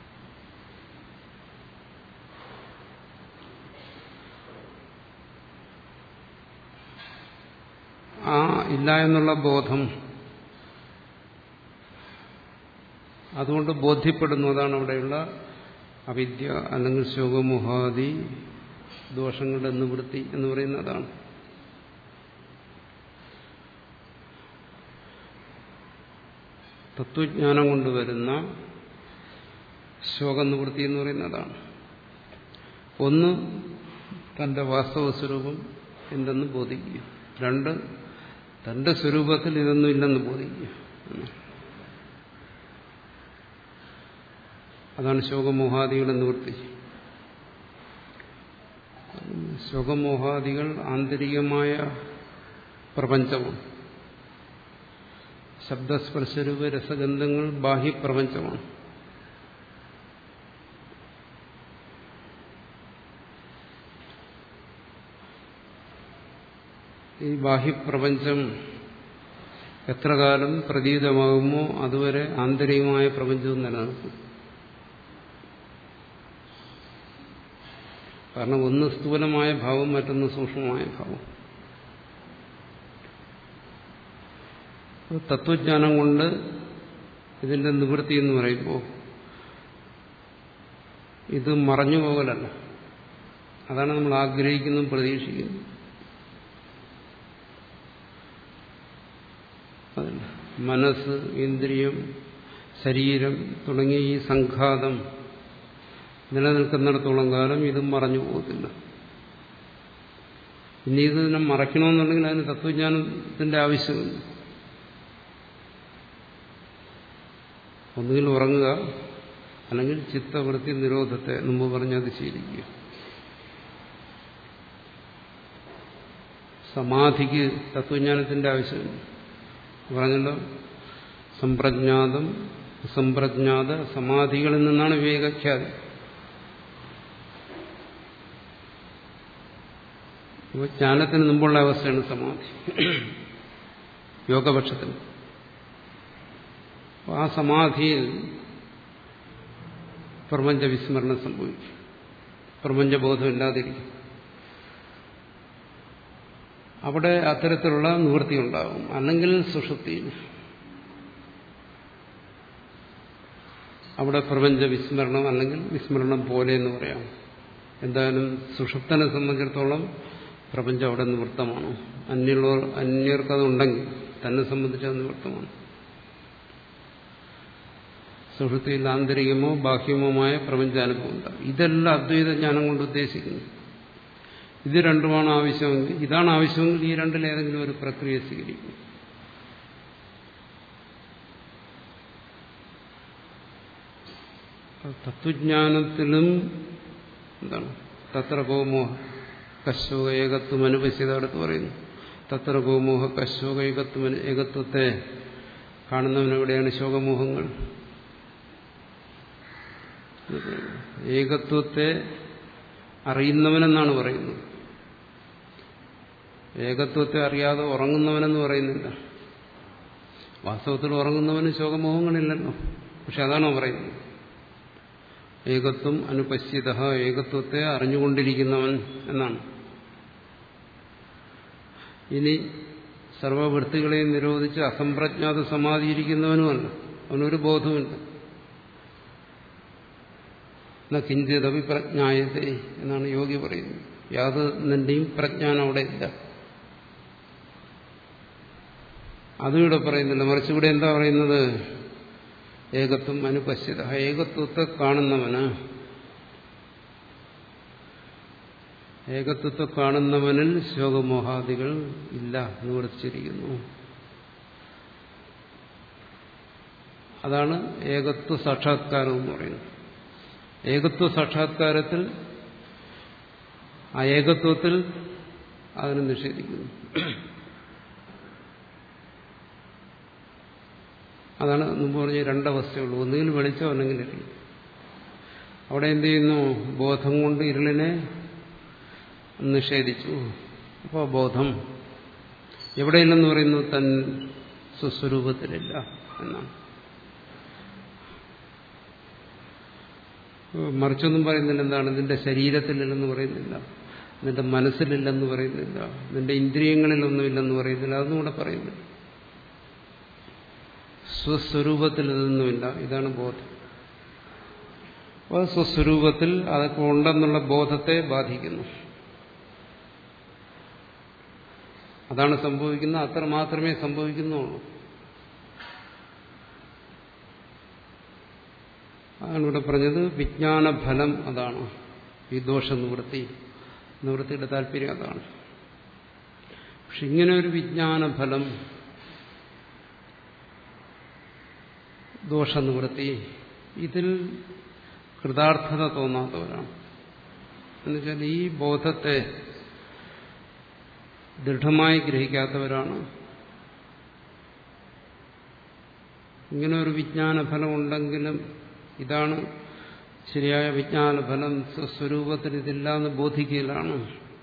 ആ ഇല്ല എന്നുള്ള ബോധം അതുകൊണ്ട് ബോധ്യപ്പെടുന്നു. അതാണ് അവിടെയുള്ള അവിദ്യ അല്ലെങ്കിൽ ശോകമോഹാദി ദോഷങ്ങളുടെ നിവൃത്തി എന്ന് പറയുന്നതാണ്. തത്വജ്ഞാനം കൊണ്ടുവരുന്ന ശോകനിവൃത്തി എന്ന് പറയുന്നതാണ്. ഒന്ന്, തന്റെ വാസ്തവ സ്വരൂപം എന്തെന്ന് ബോധിക്കുക. രണ്ട്, തന്റെ സ്വരൂപത്തിൽ ഇതൊന്നും ഇല്ലെന്ന് ബോധിക്കുക. അതാണ് ശോകമോഹാദികളുടെ നിവൃത്തി. ശോകമോഹാദികൾ ആന്തരികമായ പ്രപഞ്ചമാണ്. ശബ്ദസ്പർശരൂപ രസഗന്ധങ്ങൾ ബാഹ്യപ്രപഞ്ചമാണ്. ഈ ബാഹ്യപ്രപഞ്ചം എത്ര കാലം പ്രതീതമാകുമോ അതുവരെ ആന്തരികമായ പ്രപഞ്ചവും നിലനിൽക്കും. കാരണം ഒന്ന് സ്ഥൂലമായ ഭാവം, മറ്റൊന്ന് സൂക്ഷ്മമായ ഭാവം. തത്വജ്ഞാനം കൊണ്ട് ഇതിന്റെ നിവൃത്തി എന്ന് പറയുമ്പോൾ ഇത് മറഞ്ഞു പോകലല്ല, അതാണ് നമ്മൾ ആഗ്രഹിക്കുന്നതും പ്രതീക്ഷിക്കുന്നതും. അതല്ല, മനസ്സ്, ഇന്ദ്രിയം, ശരീരം തുടങ്ങിയ ഈ സംഘാതം നിലനിൽക്കുന്നിടത്തോളം കാലം ഇതും മറഞ്ഞു പോകത്തില്ല. ഇനി ഇത് ഇതിനെ മറയ്ക്കണമെന്നുണ്ടെങ്കിൽ അതിന് തത്വജ്ഞാനത്തിന്റെ ആവശ്യമില്ല. ഒന്നുകിൽ ഉറങ്ങുക, അല്ലെങ്കിൽ ചിത്തവൃത്തി നിരോധത്തെ മുമ്പ് പറഞ്ഞത് ശീലിക്കുക. സമാധിക്ക് തത്വജ്ഞാനത്തിന്റെ ആവശ്യമില്ല. പറഞ്ഞല്ലോ, സമ്പ്രജ്ഞാതം അസംപ്രജ്ഞാത സമാധികളിൽ നിന്നാണ് വിവേകഖ്യാതി. അപ്പോൾ ജ്ഞാനത്തിന് മുമ്പുള്ള അവസ്ഥയാണ് സമാധി, യോഗപക്ഷത്തിന്. ആ സമാധിയിൽ പ്രപഞ്ച വിസ്മരണം സംഭവിക്കും, പ്രപഞ്ചബോധം ഇല്ലാതിരിക്കും. അവിടെ അത്തരത്തിലുള്ള നിവൃത്തി ഉണ്ടാകും. അല്ലെങ്കിൽ സുഷുപ്തിയിൽ അവിടെ പ്രപഞ്ച വിസ്മരണം, അല്ലെങ്കിൽ വിസ്മരണം പോലെ എന്ന് പറയാം. എന്തായാലും സുഷുപ്തനെ സംബന്ധിച്ചിടത്തോളം പ്രപഞ്ചം അവിടെ നിവൃത്തമാണ്. അന്യമുള്ളവർ അന്യർക്കതുണ്ടെങ്കിൽ തന്നെ സംബന്ധിച്ച് അത് നിവൃത്തമാണ്. സുഷുപ്തിയിൽ ആന്തരികമോ ബാഹ്യമോമായ പ്രപഞ്ചാനുഭവം ഉണ്ടാകും. ഇതെല്ലാം അദ്വൈത ജ്ഞാനം കൊണ്ട് ഉദ്ദേശിക്കുന്നു. ഇത് രണ്ടുമാണ് ആവശ്യമെങ്കിൽ, ഇതാണ് ആവശ്യമെങ്കിൽ ഈ രണ്ടിലേതെങ്കിലും ഒരു പ്രക്രിയ സ്വീകരിക്കും. തത്വജ്ഞാനത്തിലും എന്താണ് തത്ര ഗോമോഹ കശോക ഏകത്വം അനുപശ്യത അടുത്ത് പറയുന്നു. തത്ര ഗോമോഹ കശോക ഏകത്വം ഏകത്വത്തെ കാണുന്നവനെവിടെയാണ് ശോകമോഹങ്ങൾ? ഏകത്വത്തെ അറിയുന്നവനെന്നാണ് പറയുന്നത്. ഏകത്വത്തെ അറിയാതെ ഉറങ്ങുന്നവനെന്ന് പറയുന്നില്ല. വാസ്തവത്തിൽ ഉറങ്ങുന്നവന് ശോകമോഹങ്ങളില്ലല്ലോ. പക്ഷെ അതാണോ പറയുന്നത്? ഏകത്വം അനുപശ്യത, ഏകത്വത്തെ അറിഞ്ഞുകൊണ്ടിരിക്കുന്നവൻ എന്നാണ്. ഇനി സർവവൃത്തികളെയും നിരോധിച്ച് അസംപ്രജ്ഞാത സമാധിയിരിക്കുന്നവനുമല്ല, അവനൊരു ബോധവുമില്ല. എന്നാ കിഞ്ചിത് അഭിപ്രജ്ഞായത്തെ എന്നാണ് യോഗി പറയുന്നത്. യാതൊന്നിന്റെയും പ്രജ്ഞാനം അവിടെ ഇല്ല. അതും ഇവിടെ പറയുന്നില്ല. മറിച്ച് ഇവിടെ എന്താ പറയുന്നത്? ഏകത്വം അനുപശ്യത, ഏകത്വത്തെ കാണുന്നവന്, ഏകത്വത്തെ കാണുന്നവനിൽ ശോകമോഹാദികൾ ഇല്ല, നിവർത്തിച്ചിരിക്കുന്നു. അതാണ് ഏകത്വ സാക്ഷാത്കാരം എന്ന് പറയുന്നത്. ഏകത്വ സാക്ഷാത്കാരത്തിൽ ആ ഏകത്വത്തിൽ അതിനെ നിഷേധിക്കുന്നു. അതാണ് മുമ്പ് പറഞ്ഞ രണ്ടവസ്ഥയുള്ളൂ. ഒന്നുകിൽ വെളിച്ചം, അല്ലെങ്കിൽ ഇരുൾ. അവിടെ എന്ത് ചെയ്യുന്നു? ബോധം കൊണ്ട് ഇരുളിനെ നിഷേധിച്ചു. അപ്പോൾ ബോധം എവിടെയില്ലെന്ന് പറയുന്നു? തൻ സ്വസ്വരൂപത്തിലില്ല എന്നാണ്. മറിച്ചൊന്നും പറയുന്നില്ല. എന്താണ്? നിന്റെ ശരീരത്തിലില്ലെന്ന് പറയുന്നില്ല, നിന്റെ മനസ്സിലില്ലെന്ന് പറയുന്നില്ല, നിന്റെ ഇന്ദ്രിയങ്ങളിലൊന്നുമില്ലെന്ന് പറയുന്നില്ല. അതൊന്നും ഇവിടെ പറയുന്നില്ല. സ്വസ്വരൂപത്തിൽ ഇതൊന്നുമില്ല. ഇതാണ് ബോധം. അപ്പോൾ സ്വസ്വരൂപത്തിൽ അതൊക്കെ ഉണ്ടെന്നുള്ള ബോധത്തെ ബാധിക്കുന്നു. അതാണ് സംഭവിക്കുന്നത്. അത്ര മാത്രമേ സംഭവിക്കുന്നുള്ളൂ. അതാണ് ഇവിടെ പറഞ്ഞത്. വിജ്ഞാനഫലം അതാണ് ഈ ദോഷ നിവൃത്തി. നിവൃത്തിയുടെ താല്പര്യം അതാണ്. പക്ഷെ ഇങ്ങനെ ഒരു വിജ്ഞാനഫലം, ദോഷനിവൃത്തി, ഇതിൽ കൃതാർത്ഥത തോന്നാത്തവരാണ്. എന്നുവെച്ചാൽ ഈ ബോധത്തെ ദൃഢമായി ഗ്രഹിക്കാത്തവരാണ്. ഇങ്ങനെ ഒരു വിജ്ഞാനഫലം ഉണ്ടെങ്കിലും ഇതാണ് ശരിയായ വിജ്ഞാനഫലം, സ്വസ്വരൂപത്തിൽ ഇതില്ല എന്ന് ബോധിക്കലാണ്.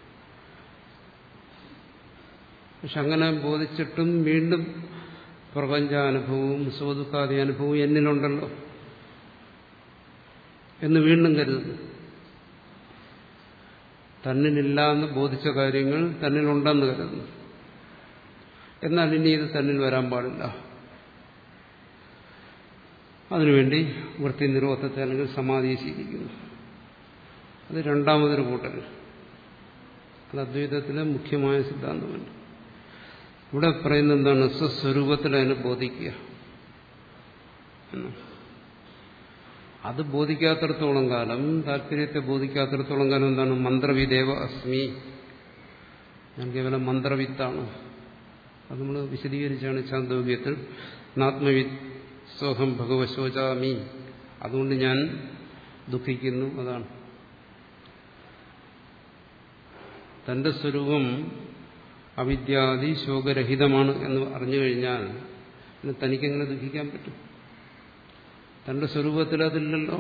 പക്ഷെ അങ്ങനെ ബോധിച്ചിട്ടും വീണ്ടും പ്രപഞ്ചാനുഭവവും സുഖദുഃഖാദി അനുഭവവും എന്നിലുണ്ടല്ലോ എന്ന് വീണ്ടും കരുതുന്നു. തന്നിലില്ല എന്ന് ബോധിച്ച കാര്യങ്ങൾ തന്നിലുണ്ടെന്ന് കരുതുന്നു. എന്നാൽ ഇനി ഇത് തന്നിൽ വരാൻ പാടില്ല. അതിനുവേണ്ടി വൃത്തി നിരോധത്തെ അല്ലെങ്കിൽ സമാധി ശീലിക്കുന്നു. അത് രണ്ടാമതൊരു കൂട്ടൽ. അത് അദ്വൈതത്തിലെ മുഖ്യമായ സിദ്ധാന്തമല്ല. ഇവിടെ പറയുന്നത് എന്താണ്? സ്വസ്വരൂപത്തിൽ അതിനെ ബോധിക്കുക. അത് ബോധിക്കാത്തിടത്തോളം കാലം, താല്പര്യത്തെ ബോധിക്കാത്തിടത്തോളം കാലം എന്താണ്? മന്ത്രവിദേവ അസ്മി, ഞാൻ കേവലം മന്ത്രവിത്താണ്. അത് നമ്മൾ വിശദീകരിച്ചാണ് ചാന്തോക്യത്തിൽ. നാത്മവിത്ത് സോഹം ഭഗവശോചാമി, അതുകൊണ്ട് ഞാൻ ദുഃഖിക്കുന്നു. അതാണ് തന്റെ സ്വരൂപം അവിദ്യാദി ശോകരഹിതമാണ് എന്ന് അറിഞ്ഞു കഴിഞ്ഞാൽ പിന്നെ തനിക്കെങ്ങനെ ദുഃഖിക്കാൻ പറ്റും? തന്റെ സ്വരൂപത്തിൽ അതില്ലല്ലോ.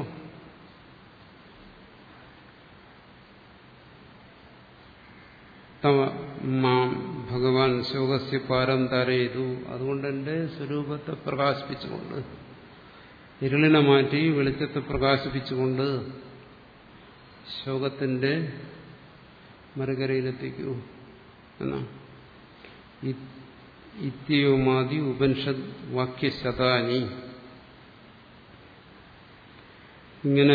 തവ മാം ഭഗവാൻ ശോകസ്യ പാരം തരയതു, അതുകൊണ്ട് എന്റെ സ്വരൂപത്തെ പ്രകാശിപ്പിച്ചുകൊണ്ട്, ഇരുളിനെ മാറ്റി വെളിച്ചത്തെ പ്രകാശിപ്പിച്ചുകൊണ്ട് ശോകത്തിന്റെ മറുകരയിലെത്തിക്കൂ എന്നാണ്. ഇത്യവുമാതി ഉപനിഷദ് വാക്യശതാനി. ഇങ്ങനെ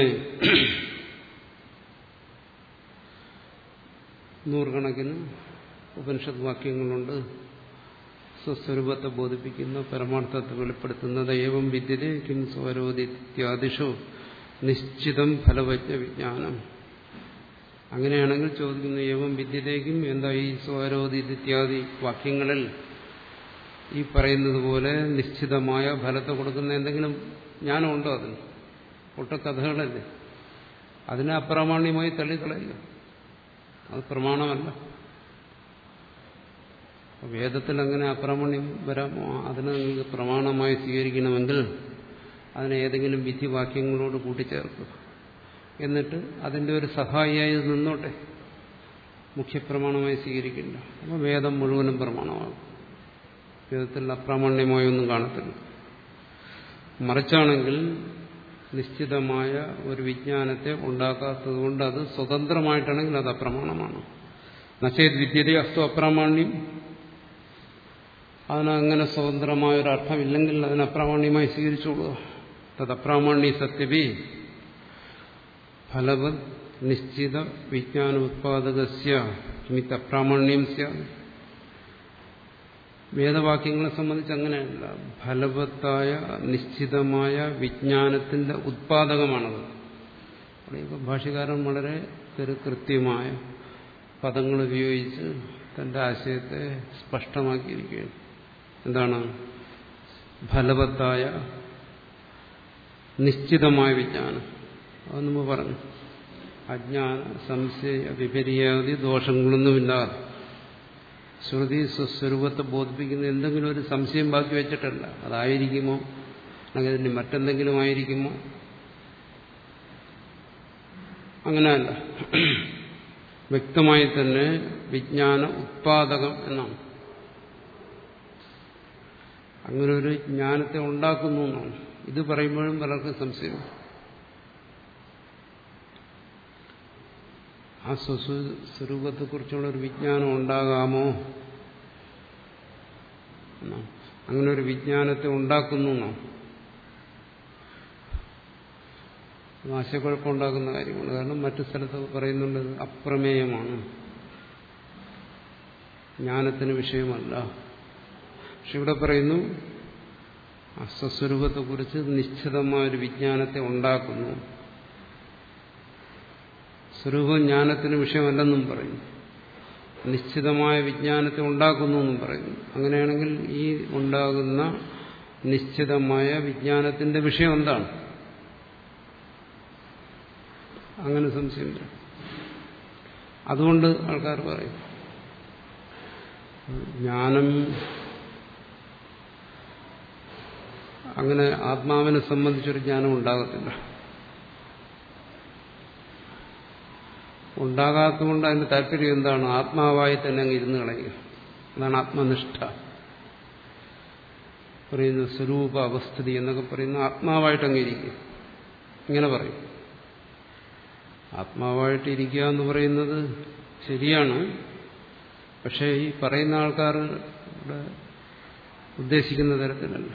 നൂറുകണക്കിന് ഉപനിഷദ് വാക്യങ്ങളുണ്ട് സ്വസ്വരൂപത്തെ ബോധിപ്പിക്കുന്ന, പരമാർത്ഥത്തെ വെളിപ്പെടുത്തുന്നത്. ഏവം വിദ്യതേ കിം സ്വരോദിത്യാദിഷു നിശ്ചിതം ഫലവജ്ഞ വിജ്ഞാനം. അങ്ങനെയാണെങ്കിൽ ചോദിക്കുന്നു, ഏവം വിദ്യതേക്കും, എന്താ ഈ സ്വരോദിത്യാദി വാക്യങ്ങളിൽ ഈ പറയുന്നത് പോലെ നിശ്ചിതമായ ഫലത്തെ കൊടുക്കുന്ന എന്തെങ്കിലും ജ്ഞാനമുണ്ടോ? അതിന് പൊട്ടക്കഥകളല്ലേ. അതിനെ അപ്രാമാണ്യമായി തള്ളിക്കളയുക, അത് പ്രമാണമല്ല. വേദത്തിൽ അങ്ങനെ അപ്രാമാണ്യം വരാമോ? അതിനെ നിങ്ങൾക്ക് പ്രമാണമായി സ്വീകരിക്കണമെങ്കിൽ അതിനെ ഏതെങ്കിലും വിധിവാക്യങ്ങളോട് കൂട്ടിച്ചേർക്കുക. എന്നിട്ട് അതിൻ്റെ ഒരു സഹായിയായി നിന്നോട്ടെ, മുഖ്യപ്രമാണമായി സ്വീകരിക്കില്ല. അപ്പോൾ വേദം മുഴുവനും പ്രമാണമാകും. വേദത്തിൽ അപ്രാമാണ്യമായി ഒന്നും കാണത്തില്ല. മറിച്ചാണെങ്കിൽ നിശ്ചിതമായ ഒരു വിജ്ഞാനത്തെ ഉണ്ടാക്കാത്തത് കൊണ്ട് അത് സ്വതന്ത്രമായിട്ടാണെങ്കിൽ അത് അപ്രമാണമാണ്. നശേത് വിദ്യതേ അസ്തു അപ്രാമാണ്യം. അതിനങ്ങനെ സ്വതന്ത്രമായ ഒരു അർത്ഥമില്ലെങ്കിൽ അതിന് അപ്രാമാണ്യമായി സ്വീകരിച്ചോളുക. തദപ്രാമാണ്യ സത്യപി ഫലവത് നിശ്ചിത വിജ്ഞാന ഉത്പാദകസ്യ കിമിത് അപ്രാമാണ്യം സ്യാത്. വേദവാക്യങ്ങളെ സംബന്ധിച്ച് അങ്ങനെയല്ല. ഫലവത്തായ നിശ്ചിതമായ വിജ്ഞാനത്തിന്റെ ഉത്പാദകമാണത്. അപ്പോൾ ഭാഷ്യകാരൻ വളരെ കൃത്യമായ പദങ്ങൾ ഉപയോഗിച്ച് തന്റെ ആശയത്തെ സ്പഷ്ടമാക്കിയിരിക്കുകയാണ്. എന്താണ് ഫലവത്തായ നിശ്ചിതമായ വിജ്ഞാനം? അത് നമ്മൾ പറഞ്ഞു. അജ്ഞാന സംശയ വിപര്യാദി ദോഷങ്ങളൊന്നുമില്ലാതെ ശ്രുതി സ്വസ്വരൂപത്തെ ബോധിപ്പിക്കുന്ന എന്തെങ്കിലും ഒരു സംശയം ബാക്കി വെച്ചിട്ടല്ല. അതായിരിക്കുമോ, അല്ലെങ്കിൽ അതിന് മറ്റെന്തെങ്കിലും ആയിരിക്കുമോ? അങ്ങനെയല്ല. വ്യക്തമായി തന്നെ വിജ്ഞാന ഉത്പാദകം എന്നാണ്. അങ്ങനെ ഒരു ജ്ഞാനത്തെ ഉണ്ടാക്കുന്നു എന്നാണ്. ഇത് പറയുമ്പോഴും പലർക്കും സംശയം. ആ സ്വസ്വരൂപത്തെക്കുറിച്ചുള്ള ഒരു വിജ്ഞാനം ഉണ്ടാകാമോ? അങ്ങനെ ഒരു വിജ്ഞാനത്തെ ഉണ്ടാക്കുന്നു എന്നാണ്. ആശയക്കുഴപ്പമുണ്ടാക്കുന്ന കാര്യമാണ്. കാരണം മറ്റു സ്ഥലത്ത് പറയുന്നുണ്ട് അപ്രമേയമാണ്, ജ്ഞാനത്തിന് വിഷയമല്ല. പക്ഷെ ഇവിടെ പറയുന്നു ആ സ്വസ്വരൂപത്തെക്കുറിച്ച് നിശ്ചിതമായൊരു വിജ്ഞാനത്തെ ഉണ്ടാക്കുന്നു. സ്വരൂപം ജ്ഞാനത്തിന് വിഷയമല്ലെന്നും പറയുന്നു, നിശ്ചിതമായ വിജ്ഞാനത്തെ ഉണ്ടാക്കുന്നു എന്നും പറയുന്നു. അങ്ങനെയാണെങ്കിൽ ഈ ഉണ്ടാകുന്ന നിശ്ചിതമായ വിജ്ഞാനത്തിന്റെ വിഷയം എന്താണ്? അങ്ങനെ സംശയം വരും. അതുകൊണ്ട് ആൾക്കാർ പറയും ജ്ഞാനം അങ്ങനെ ആത്മാവിനെ സംബന്ധിച്ചൊരു ജ്ഞാനം ഉണ്ടാകത്തില്ല. ഉണ്ടാകാത്തതുകൊണ്ട് അതിന്റെ താല്പര്യം എന്താണ്? ആത്മാവായി തന്നെ അങ്ങ് ഇരുന്ന് കളയുക. അതാണ് ആത്മനിഷ്ഠ. പറയുന്ന സ്വരൂപ അവസ്ഥിതി എന്നൊക്കെ പറയുന്ന ആത്മാവായിട്ട് അങ്ങ് ഇരിക്കുക. ഇങ്ങനെ പറയും. ആത്മാവായിട്ട് ഇരിക്കുക എന്ന് പറയുന്നത് ശരിയാണ്. പക്ഷേ ഈ പറയുന്ന ആൾക്കാർ ഇവിടെ ഉദ്ദേശിക്കുന്ന തരത്തിലല്ല.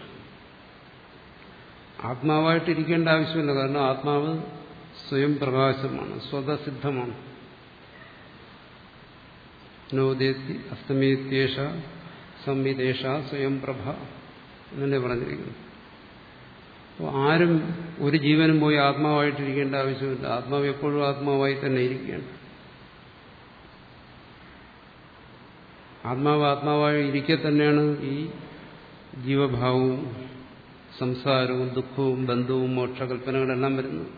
ആത്മാവായിട്ടിരിക്കേണ്ട ആവശ്യമില്ല. കാരണം ആത്മാവ് സ്വയം പ്രകാശമാണ്, സ്വതസിദ്ധമാണ്. നോദേത്തി അസ്തമേത്യേഷ സംവിദേശ സ്വയം പ്രഭ എന്നല്ലേ പറഞ്ഞിരിക്കുന്നു. അപ്പോൾ ആരും ഒരു ജീവനും പോയി ആത്മാവായിട്ടിരിക്കേണ്ട ആവശ്യമില്ല. ആത്മാവ് എപ്പോഴും ആത്മാവായി തന്നെ ഇരിക്കുകയാണ്. ആത്മാവ് ആത്മാവായി ഇരിക്കെ തന്നെയാണ് ഈ ജീവഭാവവും സംസാരവും ദുഃഖവും ബന്ധവും മോക്ഷകൽപ്പനകളെല്ലാം വരുന്നത്.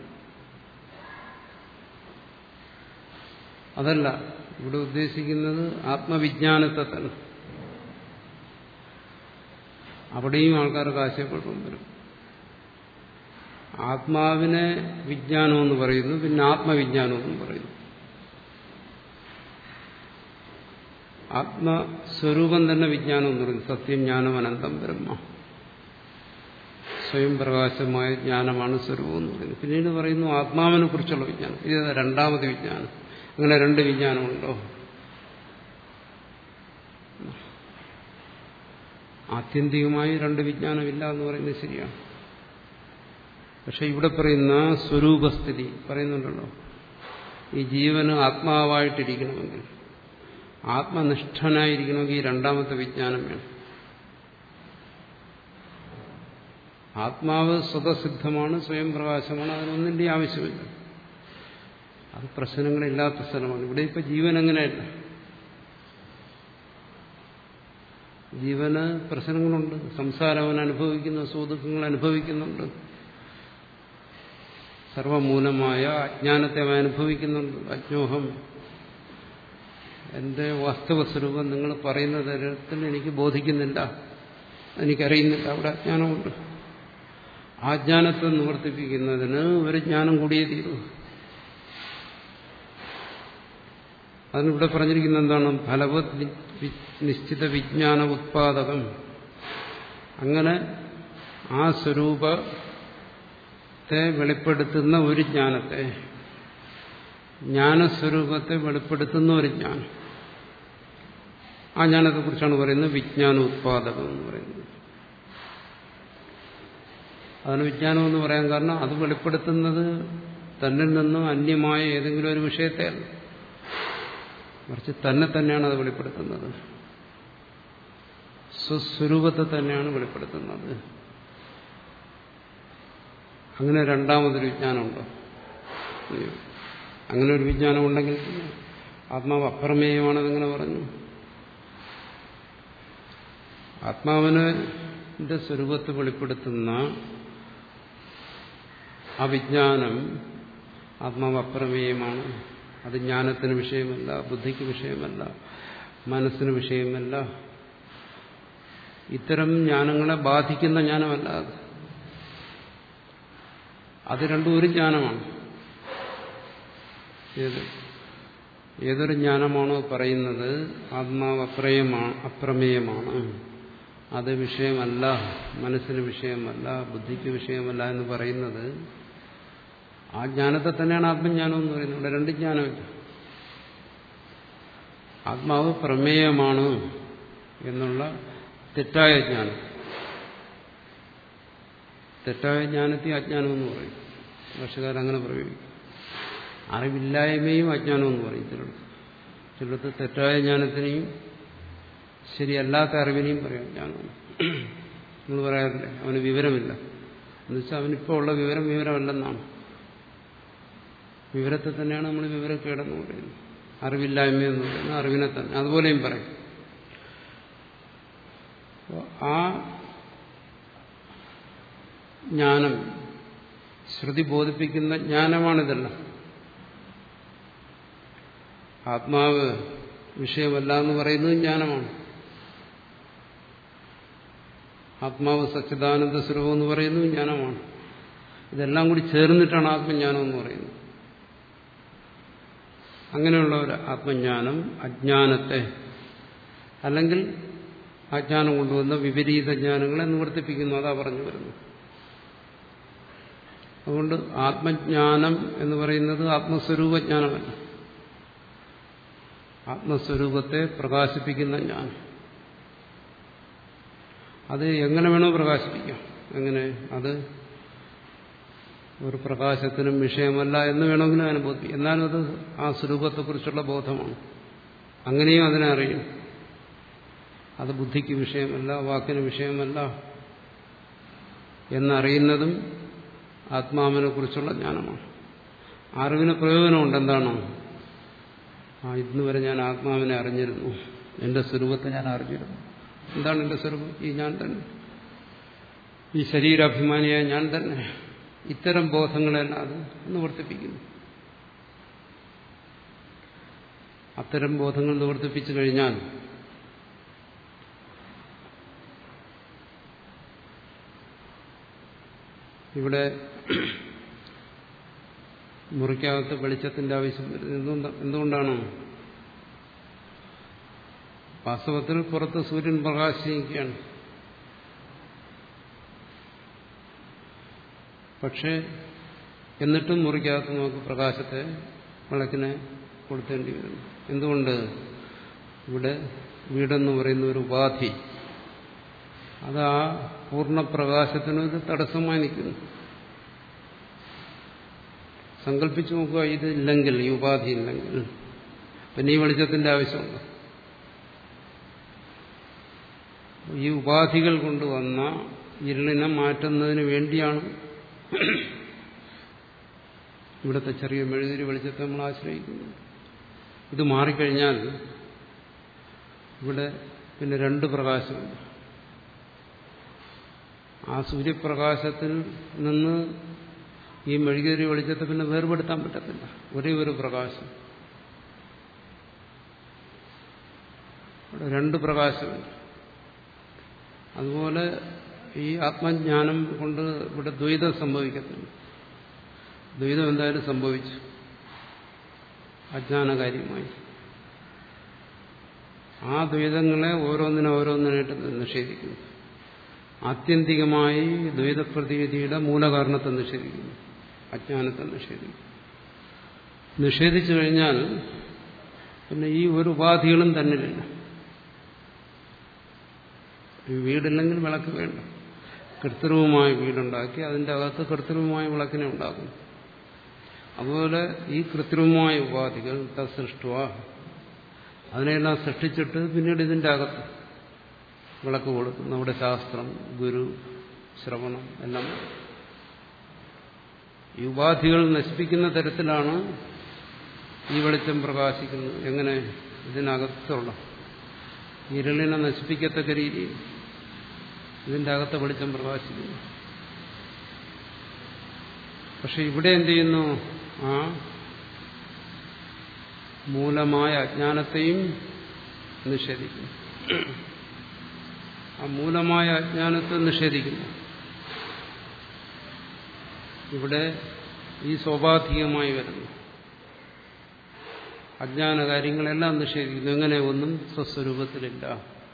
അതല്ല ഇവിടെ ഉദ്ദേശിക്കുന്നത് ആത്മവിജ്ഞാനത്തെ തന്നെ. അവിടെയും ആൾക്കാർക്ക് ആശയക്കുഴപ്പം വരും. ആത്മാവിനെ വിജ്ഞാനമെന്ന് പറയുന്നു, പിന്നെ ആത്മവിജ്ഞാനമെന്ന് പറയുന്നു. ആത്മസ്വരൂപം തന്നെ വിജ്ഞാനം എന്ന് പറയുന്നു. സത്യം ജ്ഞാനം അനന്തം ബ്രഹ്മ, സ്വയം പ്രകാശമായ ജ്ഞാനമാണ് സ്വരൂപം എന്ന് പറയുന്നത്. പിന്നീട് പറയുന്നു ആത്മാവിനെ കുറിച്ചുള്ള വിജ്ഞാനം. ഇത് രണ്ടാമത് വിജ്ഞാനം. അങ്ങനെ രണ്ട് വിജ്ഞാനമുണ്ടോ? ആത്യന്തികമായി രണ്ട് വിജ്ഞാനമില്ല എന്ന് പറയുന്നത് ശരിയാണ്. പക്ഷെ ഇവിടെ പറയുന്ന സ്വരൂപസ്ഥിതി പറയുന്നുണ്ടല്ലോ, ഈ ജീവന് ആത്മാവായിട്ടിരിക്കണമെങ്കിൽ, ആത്മനിഷ്ഠനായിരിക്കണമെങ്കിൽ ഈ രണ്ടാമത്തെ വിജ്ഞാനം വേണം. ആത്മാവ് സ്വതസിദ്ധമാണ്, സ്വയം പ്രകാശമാണ്, അതിനൊന്നിൻ്റെ ആവശ്യമില്ല. അത് പ്രശ്നങ്ങളില്ലാത്ത സ്ഥലമാണ്. ഇവിടെ ഇപ്പൊ ജീവൻ അങ്ങനെയല്ല. ജീവന് പ്രശ്നങ്ങളുണ്ട്. സംസാരം അവൻ അനുഭവിക്കുന്ന സുഖദുഃഖങ്ങൾ അനുഭവിക്കുന്നുണ്ട്. സർവമൂലമായ അജ്ഞാനത്തെ അവൻ അനുഭവിക്കുന്നുണ്ട്. അജ്ഞോഹം, എന്റെ വാസ്തവസ്വരൂപം നിങ്ങൾ പറയുന്ന തരത്തിൽ എനിക്ക് ബോധിക്കുന്നില്ല, എനിക്കറിയുന്നില്ല. അവിടെ അജ്ഞാനമുണ്ട്. ആ ജ്ഞാനത്തെ നിവർത്തിപ്പിക്കുന്നതിന് ഒരു ജ്ഞാനം കൂടിയേ തീരൂ. അതിനിവിടെ പറഞ്ഞിരിക്കുന്ന എന്താണ്? ഫലവത് നിശ്ചിത വിജ്ഞാന ഉത്പാദകം. അങ്ങനെ ആ സ്വരൂപത്തെ വെളിപ്പെടുത്തുന്ന ഒരു ജ്ഞാനത്തെ, ജ്ഞാനസ്വരൂപത്തെ വെളിപ്പെടുത്തുന്ന ഒരു ജ്ഞാനം, ആ ജ്ഞാനത്തെക്കുറിച്ചാണ് പറയുന്നത് വിജ്ഞാന ഉത്പാദകം എന്ന് പറയുന്നത്. അതിന് വിജ്ഞാനം എന്ന് പറയാൻ കാരണം അത് വെളിപ്പെടുത്തുന്നത് തന്നിൽ നിന്നും അന്യമായ ഏതെങ്കിലും ഒരു വിഷയത്തെയല്ല, മറിച്ച് തന്നെ തന്നെയാണ് അത് വെളിപ്പെടുത്തുന്നത്. സ്വസ്വരൂപത്തെ തന്നെയാണ് വെളിപ്പെടുത്തുന്നത്. അങ്ങനെ രണ്ടാമതൊരു വിജ്ഞാനമുണ്ടോ? അങ്ങനെ ഒരു വിജ്ഞാനം ഉണ്ടെങ്കിൽ ആത്മാവ് അപ്രമേയമാണെന്നിങ്ങനെ പറഞ്ഞു. ആത്മാവിന്റെ സ്വരൂപത്തെ വെളിപ്പെടുത്തുന്ന ആ വിജ്ഞാനം ആത്മാവ് അപ്രമേയമാണ്. അത് ജ്ഞാനത്തിന് വിഷയമല്ല, ബുദ്ധിക്ക് വിഷയമല്ല, മനസ്സിന് വിഷയമല്ല. ഇത്തരം ജ്ഞാനങ്ങളെ ബാധിക്കുന്ന ജ്ഞാനമല്ല അത്. അത് രണ്ടും ഒരു ജ്ഞാനമാണ്. ഏത് ഏതൊരു ജ്ഞാനമാണോ പറയുന്നത് ആത്മാവ് അപ്രമേയമാണ് അപ്രമേയമാണ് അത് വിഷയമല്ല, മനസ്സിന് വിഷയമല്ല, ബുദ്ധിക്ക് വിഷയമല്ല എന്ന് പറയുന്നത്, ആ ജ്ഞാനത്തെ തന്നെയാണ് ആത്മജ്ഞാനം എന്ന് പറയുന്നത്. ഇവിടെ രണ്ട് ജ്ഞാനമില്ല. ആത്മാവ് പ്രമേയമാണ് എന്നുള്ള തെറ്റായ ജ്ഞാനം, തെറ്റായ ജ്ഞാനത്തെ അജ്ഞാനമെന്ന് പറയും. ഭാഷകാരങ്ങനെ പ്രയോഗിക്കും. അറിവില്ലായ്മയും അജ്ഞാനമെന്ന് പറയും ചിലടത്ത്. ചിലടത്ത് തെറ്റായ ജ്ഞാനത്തിനെയും ശരിയല്ലാത്ത അറിവിനെയും പറയാം ജ്ഞാനമെന്ന്. നിങ്ങൾ പറയാറില്ലേ അവന് വിവരമില്ല എന്നുവെച്ചാൽ അവനിപ്പോൾ ഉള്ള വിവരം വിവരമല്ലെന്നാണ്. വിവരത്തെ തന്നെയാണ് നമ്മൾ വിവരക്കേടെന്ന് പറയുന്നത്. അറിവില്ലായ്മയെന്ന് പറയുന്നത് അറിവിനെ തന്നെ അതുപോലെയും പറയും. ആ ജ്ഞാനം ശ്രുതി ബോധിപ്പിക്കുന്ന ജ്ഞാനമാണിതല്ല. ആത്മാവ് വിഷയമല്ല എന്ന് പറയുന്നത് ജ്ഞാനമാണ്. ആത്മാവ് സച്ചിദാനന്ദ സ്വരൂപം എന്ന് പറയുന്നത് ജ്ഞാനമാണ്. ഇതെല്ലാം കൂടി ചേർന്നിട്ടാണ് ആത്മജ്ഞാനം എന്ന് പറയുന്നത്. അങ്ങനെയുള്ള ഒരു ആത്മജ്ഞാനം അജ്ഞാനത്തെ, അല്ലെങ്കിൽ അജ്ഞാനം കൊണ്ടുവന്ന വിപരീത ജ്ഞാനങ്ങളെ നിവർത്തിപ്പിക്കുന്നു. അതാ പറഞ്ഞു വരുന്നു. അതുകൊണ്ട് ആത്മജ്ഞാനം എന്ന് പറയുന്നത് ആത്മസ്വരൂപജ്ഞാനമല്ല, ആത്മസ്വരൂപത്തെ പ്രകാശിപ്പിക്കുന്ന ജ്ഞാനം. അത് എങ്ങനെ വേണോ പ്രകാശിപ്പിക്കാം. എങ്ങനെ? അത് ഒരു പ്രകാശത്തിനും വിഷയമല്ല എന്ന് വേണമെങ്കിലും അനുഭവം. എന്നാലും അത് ആ സ്വരൂപത്തെക്കുറിച്ചുള്ള ബോധമാണ്. അങ്ങനെയും അതിനെ അറിയും. അത് ബുദ്ധിക്ക് വിഷയമല്ല, വാക്കിന് വിഷയമല്ല എന്നറിയുന്നതും ആത്മാവിനെ കുറിച്ചുള്ള ജ്ഞാനമാണ്. അറിവിന് പ്രയോജനമുണ്ട്. എന്താണോ ആ ഇന്ന് വരെ ഞാൻ ആത്മാവിനെ അറിഞ്ഞിരുന്നു, എന്റെ സ്വരൂപത്തെ ഞാൻ അറിഞ്ഞിരുന്നു. എന്താണ് എന്റെ സ്വരൂപം? ഈ ഞാൻ തന്നെ, ഈ ശരീരാഭിമാനിയായ ഞാൻ തന്നെ. ഇത്തരം ബോധങ്ങളെല്ലാം അത് നിവർത്തിപ്പിക്കുന്നു. അത്തരം ബോധങ്ങൾ നിവർത്തിപ്പിച്ചു കഴിഞ്ഞാൽ ഇവിടെ മുറിക്കകത്ത് വെളിച്ചത്തിന്റെ ആവശ്യം വരുന്നത് എന്തുകൊണ്ടാണ്? വാസ്തവത്തിൽ പുറത്ത് സൂര്യൻ പ്രകാശിക്കുകയാണ്. പക്ഷെ എന്നിട്ടും മുറിക്കകത്ത് നമുക്ക് പ്രകാശത്തെ, വിളക്കിനെ കൊടുത്തേണ്ടി വരുന്നു. എന്തുകൊണ്ട്? ഇവിടെ വീടെന്ന് പറയുന്ന ഒരു ഉപാധി, അത് ആ പൂർണ്ണപ്രകാശത്തിനൊരു തടസ്സമായി നിൽക്കുന്നു. സങ്കല്പിച്ചു നോക്കുക, ഇതില്ലെങ്കിൽ, ഈ ഉപാധി ഇല്ലെങ്കിൽ പിന്നെ ഈ വെളിച്ചത്തിന്റെ ആവശ്യമുണ്ട്. ഈ ഉപാധികൾ കൊണ്ടുവന്ന ഇരുളിനെ മാറ്റുന്നതിന് വേണ്ടിയാണ് ഇവിടുത്തെ ചെറിയ മെഴുതിരി വെളിച്ചത്തെ നമ്മൾ ആശ്രയിക്കുന്നത്. ഇത് മാറിക്കഴിഞ്ഞാൽ ഇവിടെ പിന്നെ രണ്ട് പ്രകാശമുണ്ട്. ആ സൂര്യപ്രകാശത്തിൽ നിന്ന് ഈ മെഴുകുതിരി വെളിച്ചത്തെ പിന്നെ വേർപെടുത്താൻ പറ്റത്തില്ല. ഒരേ ഒരു പ്രകാശം, ഇവിടെ രണ്ട് പ്രകാശമുണ്ട്. അതുപോലെ ഈ ആത്മജ്ഞാനം കൊണ്ട് ഇവിടെ ദ്വൈതം സംഭവിക്കത്തില്ല. ദ്വൈതം എന്തായാലും സംഭവിച്ചു അജ്ഞാനകാര്യമായി. ആ ദ്വൈതങ്ങളെ ഓരോന്നിനെ ഓരോന്നിനായിട്ട് നിഷേധിക്കുന്നു. ആത്യന്തികമായി ദ്വൈതപ്രതീതിയുടെ മൂലകാരണത്തെ നിഷേധിക്കുന്നു, അജ്ഞാനത്തെ നിഷേധിക്കുന്നു. നിഷേധിച്ചു കഴിഞ്ഞാൽ പിന്നെ ഈ ഒരു ഉപാധികളും തന്നിലില്ല. ഈ വീടില്ലെങ്കിൽ വിളക്ക് വേണ്ട. കൃത്രിമമായ വീടുണ്ടാക്കി അതിൻ്റെ അകത്ത് കൃത്രിമമായ വിളക്കിനെ ഉണ്ടാക്കും. അതുപോലെ ഈ കൃത്രിമമായ ഉപാധികൾ സൃഷ്ടുവ, അതിനെല്ലാം സൃഷ്ടിച്ചിട്ട് പിന്നീട് ഇതിൻ്റെ അകത്ത് വിളക്ക് കൊടുക്കുന്നു. അവിടെ ശാസ്ത്രം, ഗുരു, ശ്രവണം എല്ലാം. ഈ ഉപാധികൾ നശിപ്പിക്കുന്ന തരത്തിലാണ് ഈ വെളിച്ചം പ്രകാശിക്കുന്നത്. എങ്ങനെ? ഇതിനകത്തുള്ള ഇരുളിനെ നശിപ്പിക്കത്തക്ക രീതിയിൽ ഇതിൻ്റെ അകത്തെ വെളിച്ചം പ്രകാശിക്കുന്നു. പക്ഷെ ഇവിടെ എന്ത് ചെയ്യുന്നു? ആ മൂലമായ അജ്ഞാനത്തെയും നിഷേധിക്കുന്നു. ആ മൂലമായ അജ്ഞാനത്തെ നിഷേധിക്കുന്നു. ഇവിടെ ഈ സ്വാഭാവികമായി വരുന്നു അജ്ഞാന കാര്യങ്ങളെല്ലാം നിഷേധിക്കുന്നു. എങ്ങനെ? ഒന്നും സ്വസ്വരൂപത്തിലില്ല.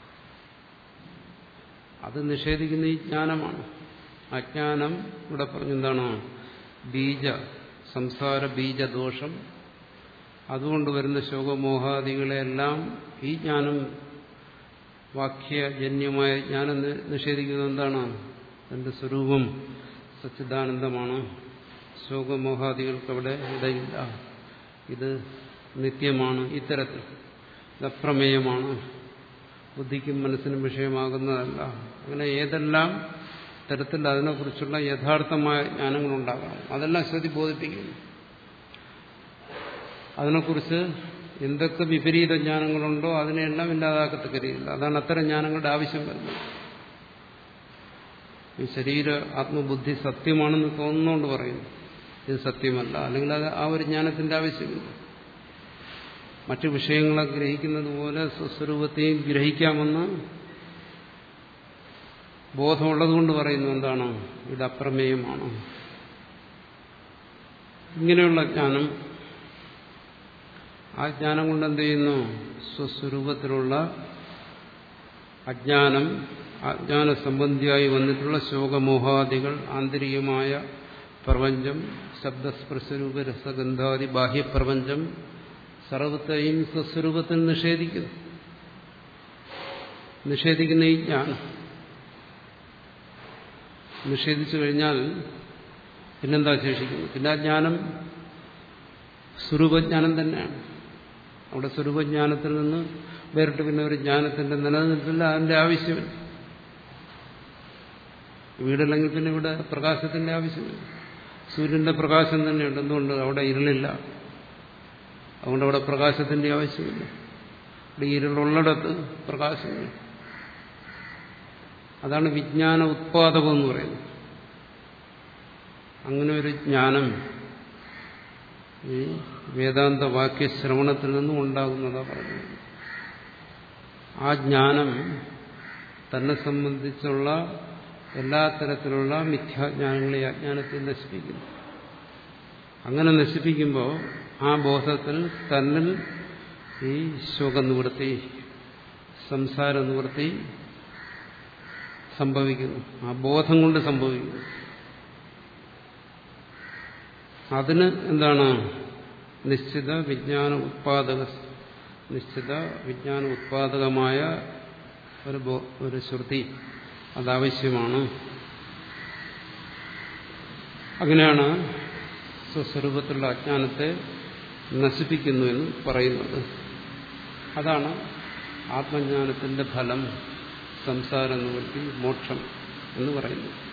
അത് നിഷേധിക്കുന്ന ഈ ജ്ഞാനമാണ്. അജ്ഞാനം ഇവിടെ പറഞ്ഞെന്താണോ? ബീജ സംസാര ബീജദോഷം, അതുകൊണ്ട് വരുന്ന ശോകമോഹാദികളെല്ലാം ഈ ജ്ഞാനം, വാക്യജന്യമായ ജ്ഞാനം നിഷേധിക്കുന്നത് എന്താണ്? എന്റെ സ്വരൂപം സച്ചിദാനന്ദമാണ്, ശോകമോഹാദികൾക്ക് അവിടെ ഇടയില്ല, ഇത് നിത്യമാണ്, ഇത്തരത്തിൽ ഇത് അപ്രമേയമാണ്, ബുദ്ധിക്കും മനസ്സിനും വിഷയമാകുന്നതല്ല. അങ്ങനെ ഏതെല്ലാം തരത്തിൽ അതിനെക്കുറിച്ചുള്ള യഥാർത്ഥമായ ജ്ഞാനങ്ങളുണ്ടാകാം അതെല്ലാം ശ്രുതി ബോധിപ്പിക്കുന്നു. അതിനെക്കുറിച്ച് എന്തൊക്കെ വിപരീത ജ്ഞാനങ്ങളുണ്ടോ അതിനെല്ലാം ഇല്ലാതാക്കത്തക്ക രീതിയിൽ. അതാണ് അത്തരം ജ്ഞാനങ്ങളുടെ ആവശ്യം വരുന്നത്. ഈ ശരീര ആത്മബുദ്ധി സത്യമാണെന്ന് തോന്നുന്നതുകൊണ്ട് പറയുന്നു ഇത് സത്യമല്ല, അല്ലെങ്കിൽ അത് ആ ഒരു ജ്ഞാനത്തിന്റെ ആവശ്യമില്ല. മറ്റു വിഷയങ്ങളെ ഗ്രഹിക്കുന്നത് പോലെ സ്വസ്വരൂപത്തെയും ഗ്രഹിക്കാമെന്ന് ബോധമുള്ളതുകൊണ്ട് പറയുന്നു എന്താണ്? ഇത് അപ്രമേയമാണ്. ഇങ്ങനെയുള്ള ജ്ഞാനം, ആ ജ്ഞാനം കൊണ്ട് എന്ത് ചെയ്യുന്നു? സ്വസ്വരൂപത്തിലുള്ള അജ്ഞാനം, അജ്ഞാന സംബന്ധിയായി വന്നിട്ടുള്ള ശോകമോഹാദികൾ, ആന്തരികമായ പ്രപഞ്ചം, ശബ്ദസ്പർശരൂപ രസഗന്ധാദി ബാഹ്യപ്രപഞ്ചം സർവത്തെയും സ്വസ്വരൂപത്തിൽ നിഷേധിക്കുന്നു. നിഷേധിക്കുന്ന ഈ ജ്ഞാനം നിഷേധിച്ചു കഴിഞ്ഞാൽ പിന്നെന്താ ശേഷിക്കുന്നു? പിന്നെ ആ ജ്ഞാനം സ്വരൂപജ്ഞാനം തന്നെയാണ്. അവിടെ സ്വരൂപജ്ഞാനത്തിൽ നിന്ന് വേറിട്ട് പിന്നെ ഒരു ജ്ഞാനത്തിന്റെ നിലനിൽപ്പില്ല, അതിന്റെ ആവശ്യമില്ല. വീടല്ലെങ്കിൽ പിന്നെ ഇവിടെ പ്രകാശത്തിന്റെ ആവശ്യമില്ല. സൂര്യന്റെ പ്രകാശം തന്നെയുണ്ട്. എന്തുകൊണ്ട്? അവിടെ ഇരുളില്ല. അതുകൊണ്ട് അവിടെ പ്രകാശത്തിന്റെ ആവശ്യമില്ല. അവിടെ ഇരുളുള്ളിടത്ത് പ്രകാശമില്ല. അതാണ് വിജ്ഞാന ഉത്പാദകം എന്ന് പറയുന്നത്. അങ്ങനെ ഒരു ജ്ഞാനം ഈ വേദാന്ത വാക്യശ്രവണത്തിൽ നിന്നും ഉണ്ടാകുന്നതാ പറയുന്നത്. ആ ജ്ഞാനം തന്നെ സംബന്ധിച്ചുള്ള എല്ലാ തരത്തിലുള്ള മിഥ്യാജ്ഞാനങ്ങളെ അജ്ഞാനത്തെ നശിപ്പിക്കുന്നു. അങ്ങനെ നശിപ്പിക്കുമ്പോൾ ആ ബോധത്തിൽ തന്നിൽ ഈ ശോകനിവൃത്തി, സംസാര നിവൃത്തി സംഭവിക്കുന്നു. ആ ബോധം കൊണ്ട് സംഭവിക്കുന്നു. അതിന് എന്താണ്? നിശ്ചിത വിജ്ഞാന ഉത്പാദക നിശ്ചിത വിജ്ഞാന ഉത്പാദകമായ ഒരു ഒരു ശ്രുതി അതാവശ്യമാണ്. അങ്ങനെയാണ് സ്വസ്വരൂപത്തിലുള്ള അജ്ഞാനത്തെ നശിപ്പിക്കുന്നു എന്ന് പറയുന്നത്. അതാണ് ആത്മജ്ഞാനത്തിന്റെ ഫലം, സംസാര നിവൃത്തി, മോക്ഷം എന്ന് പറയുന്നത്.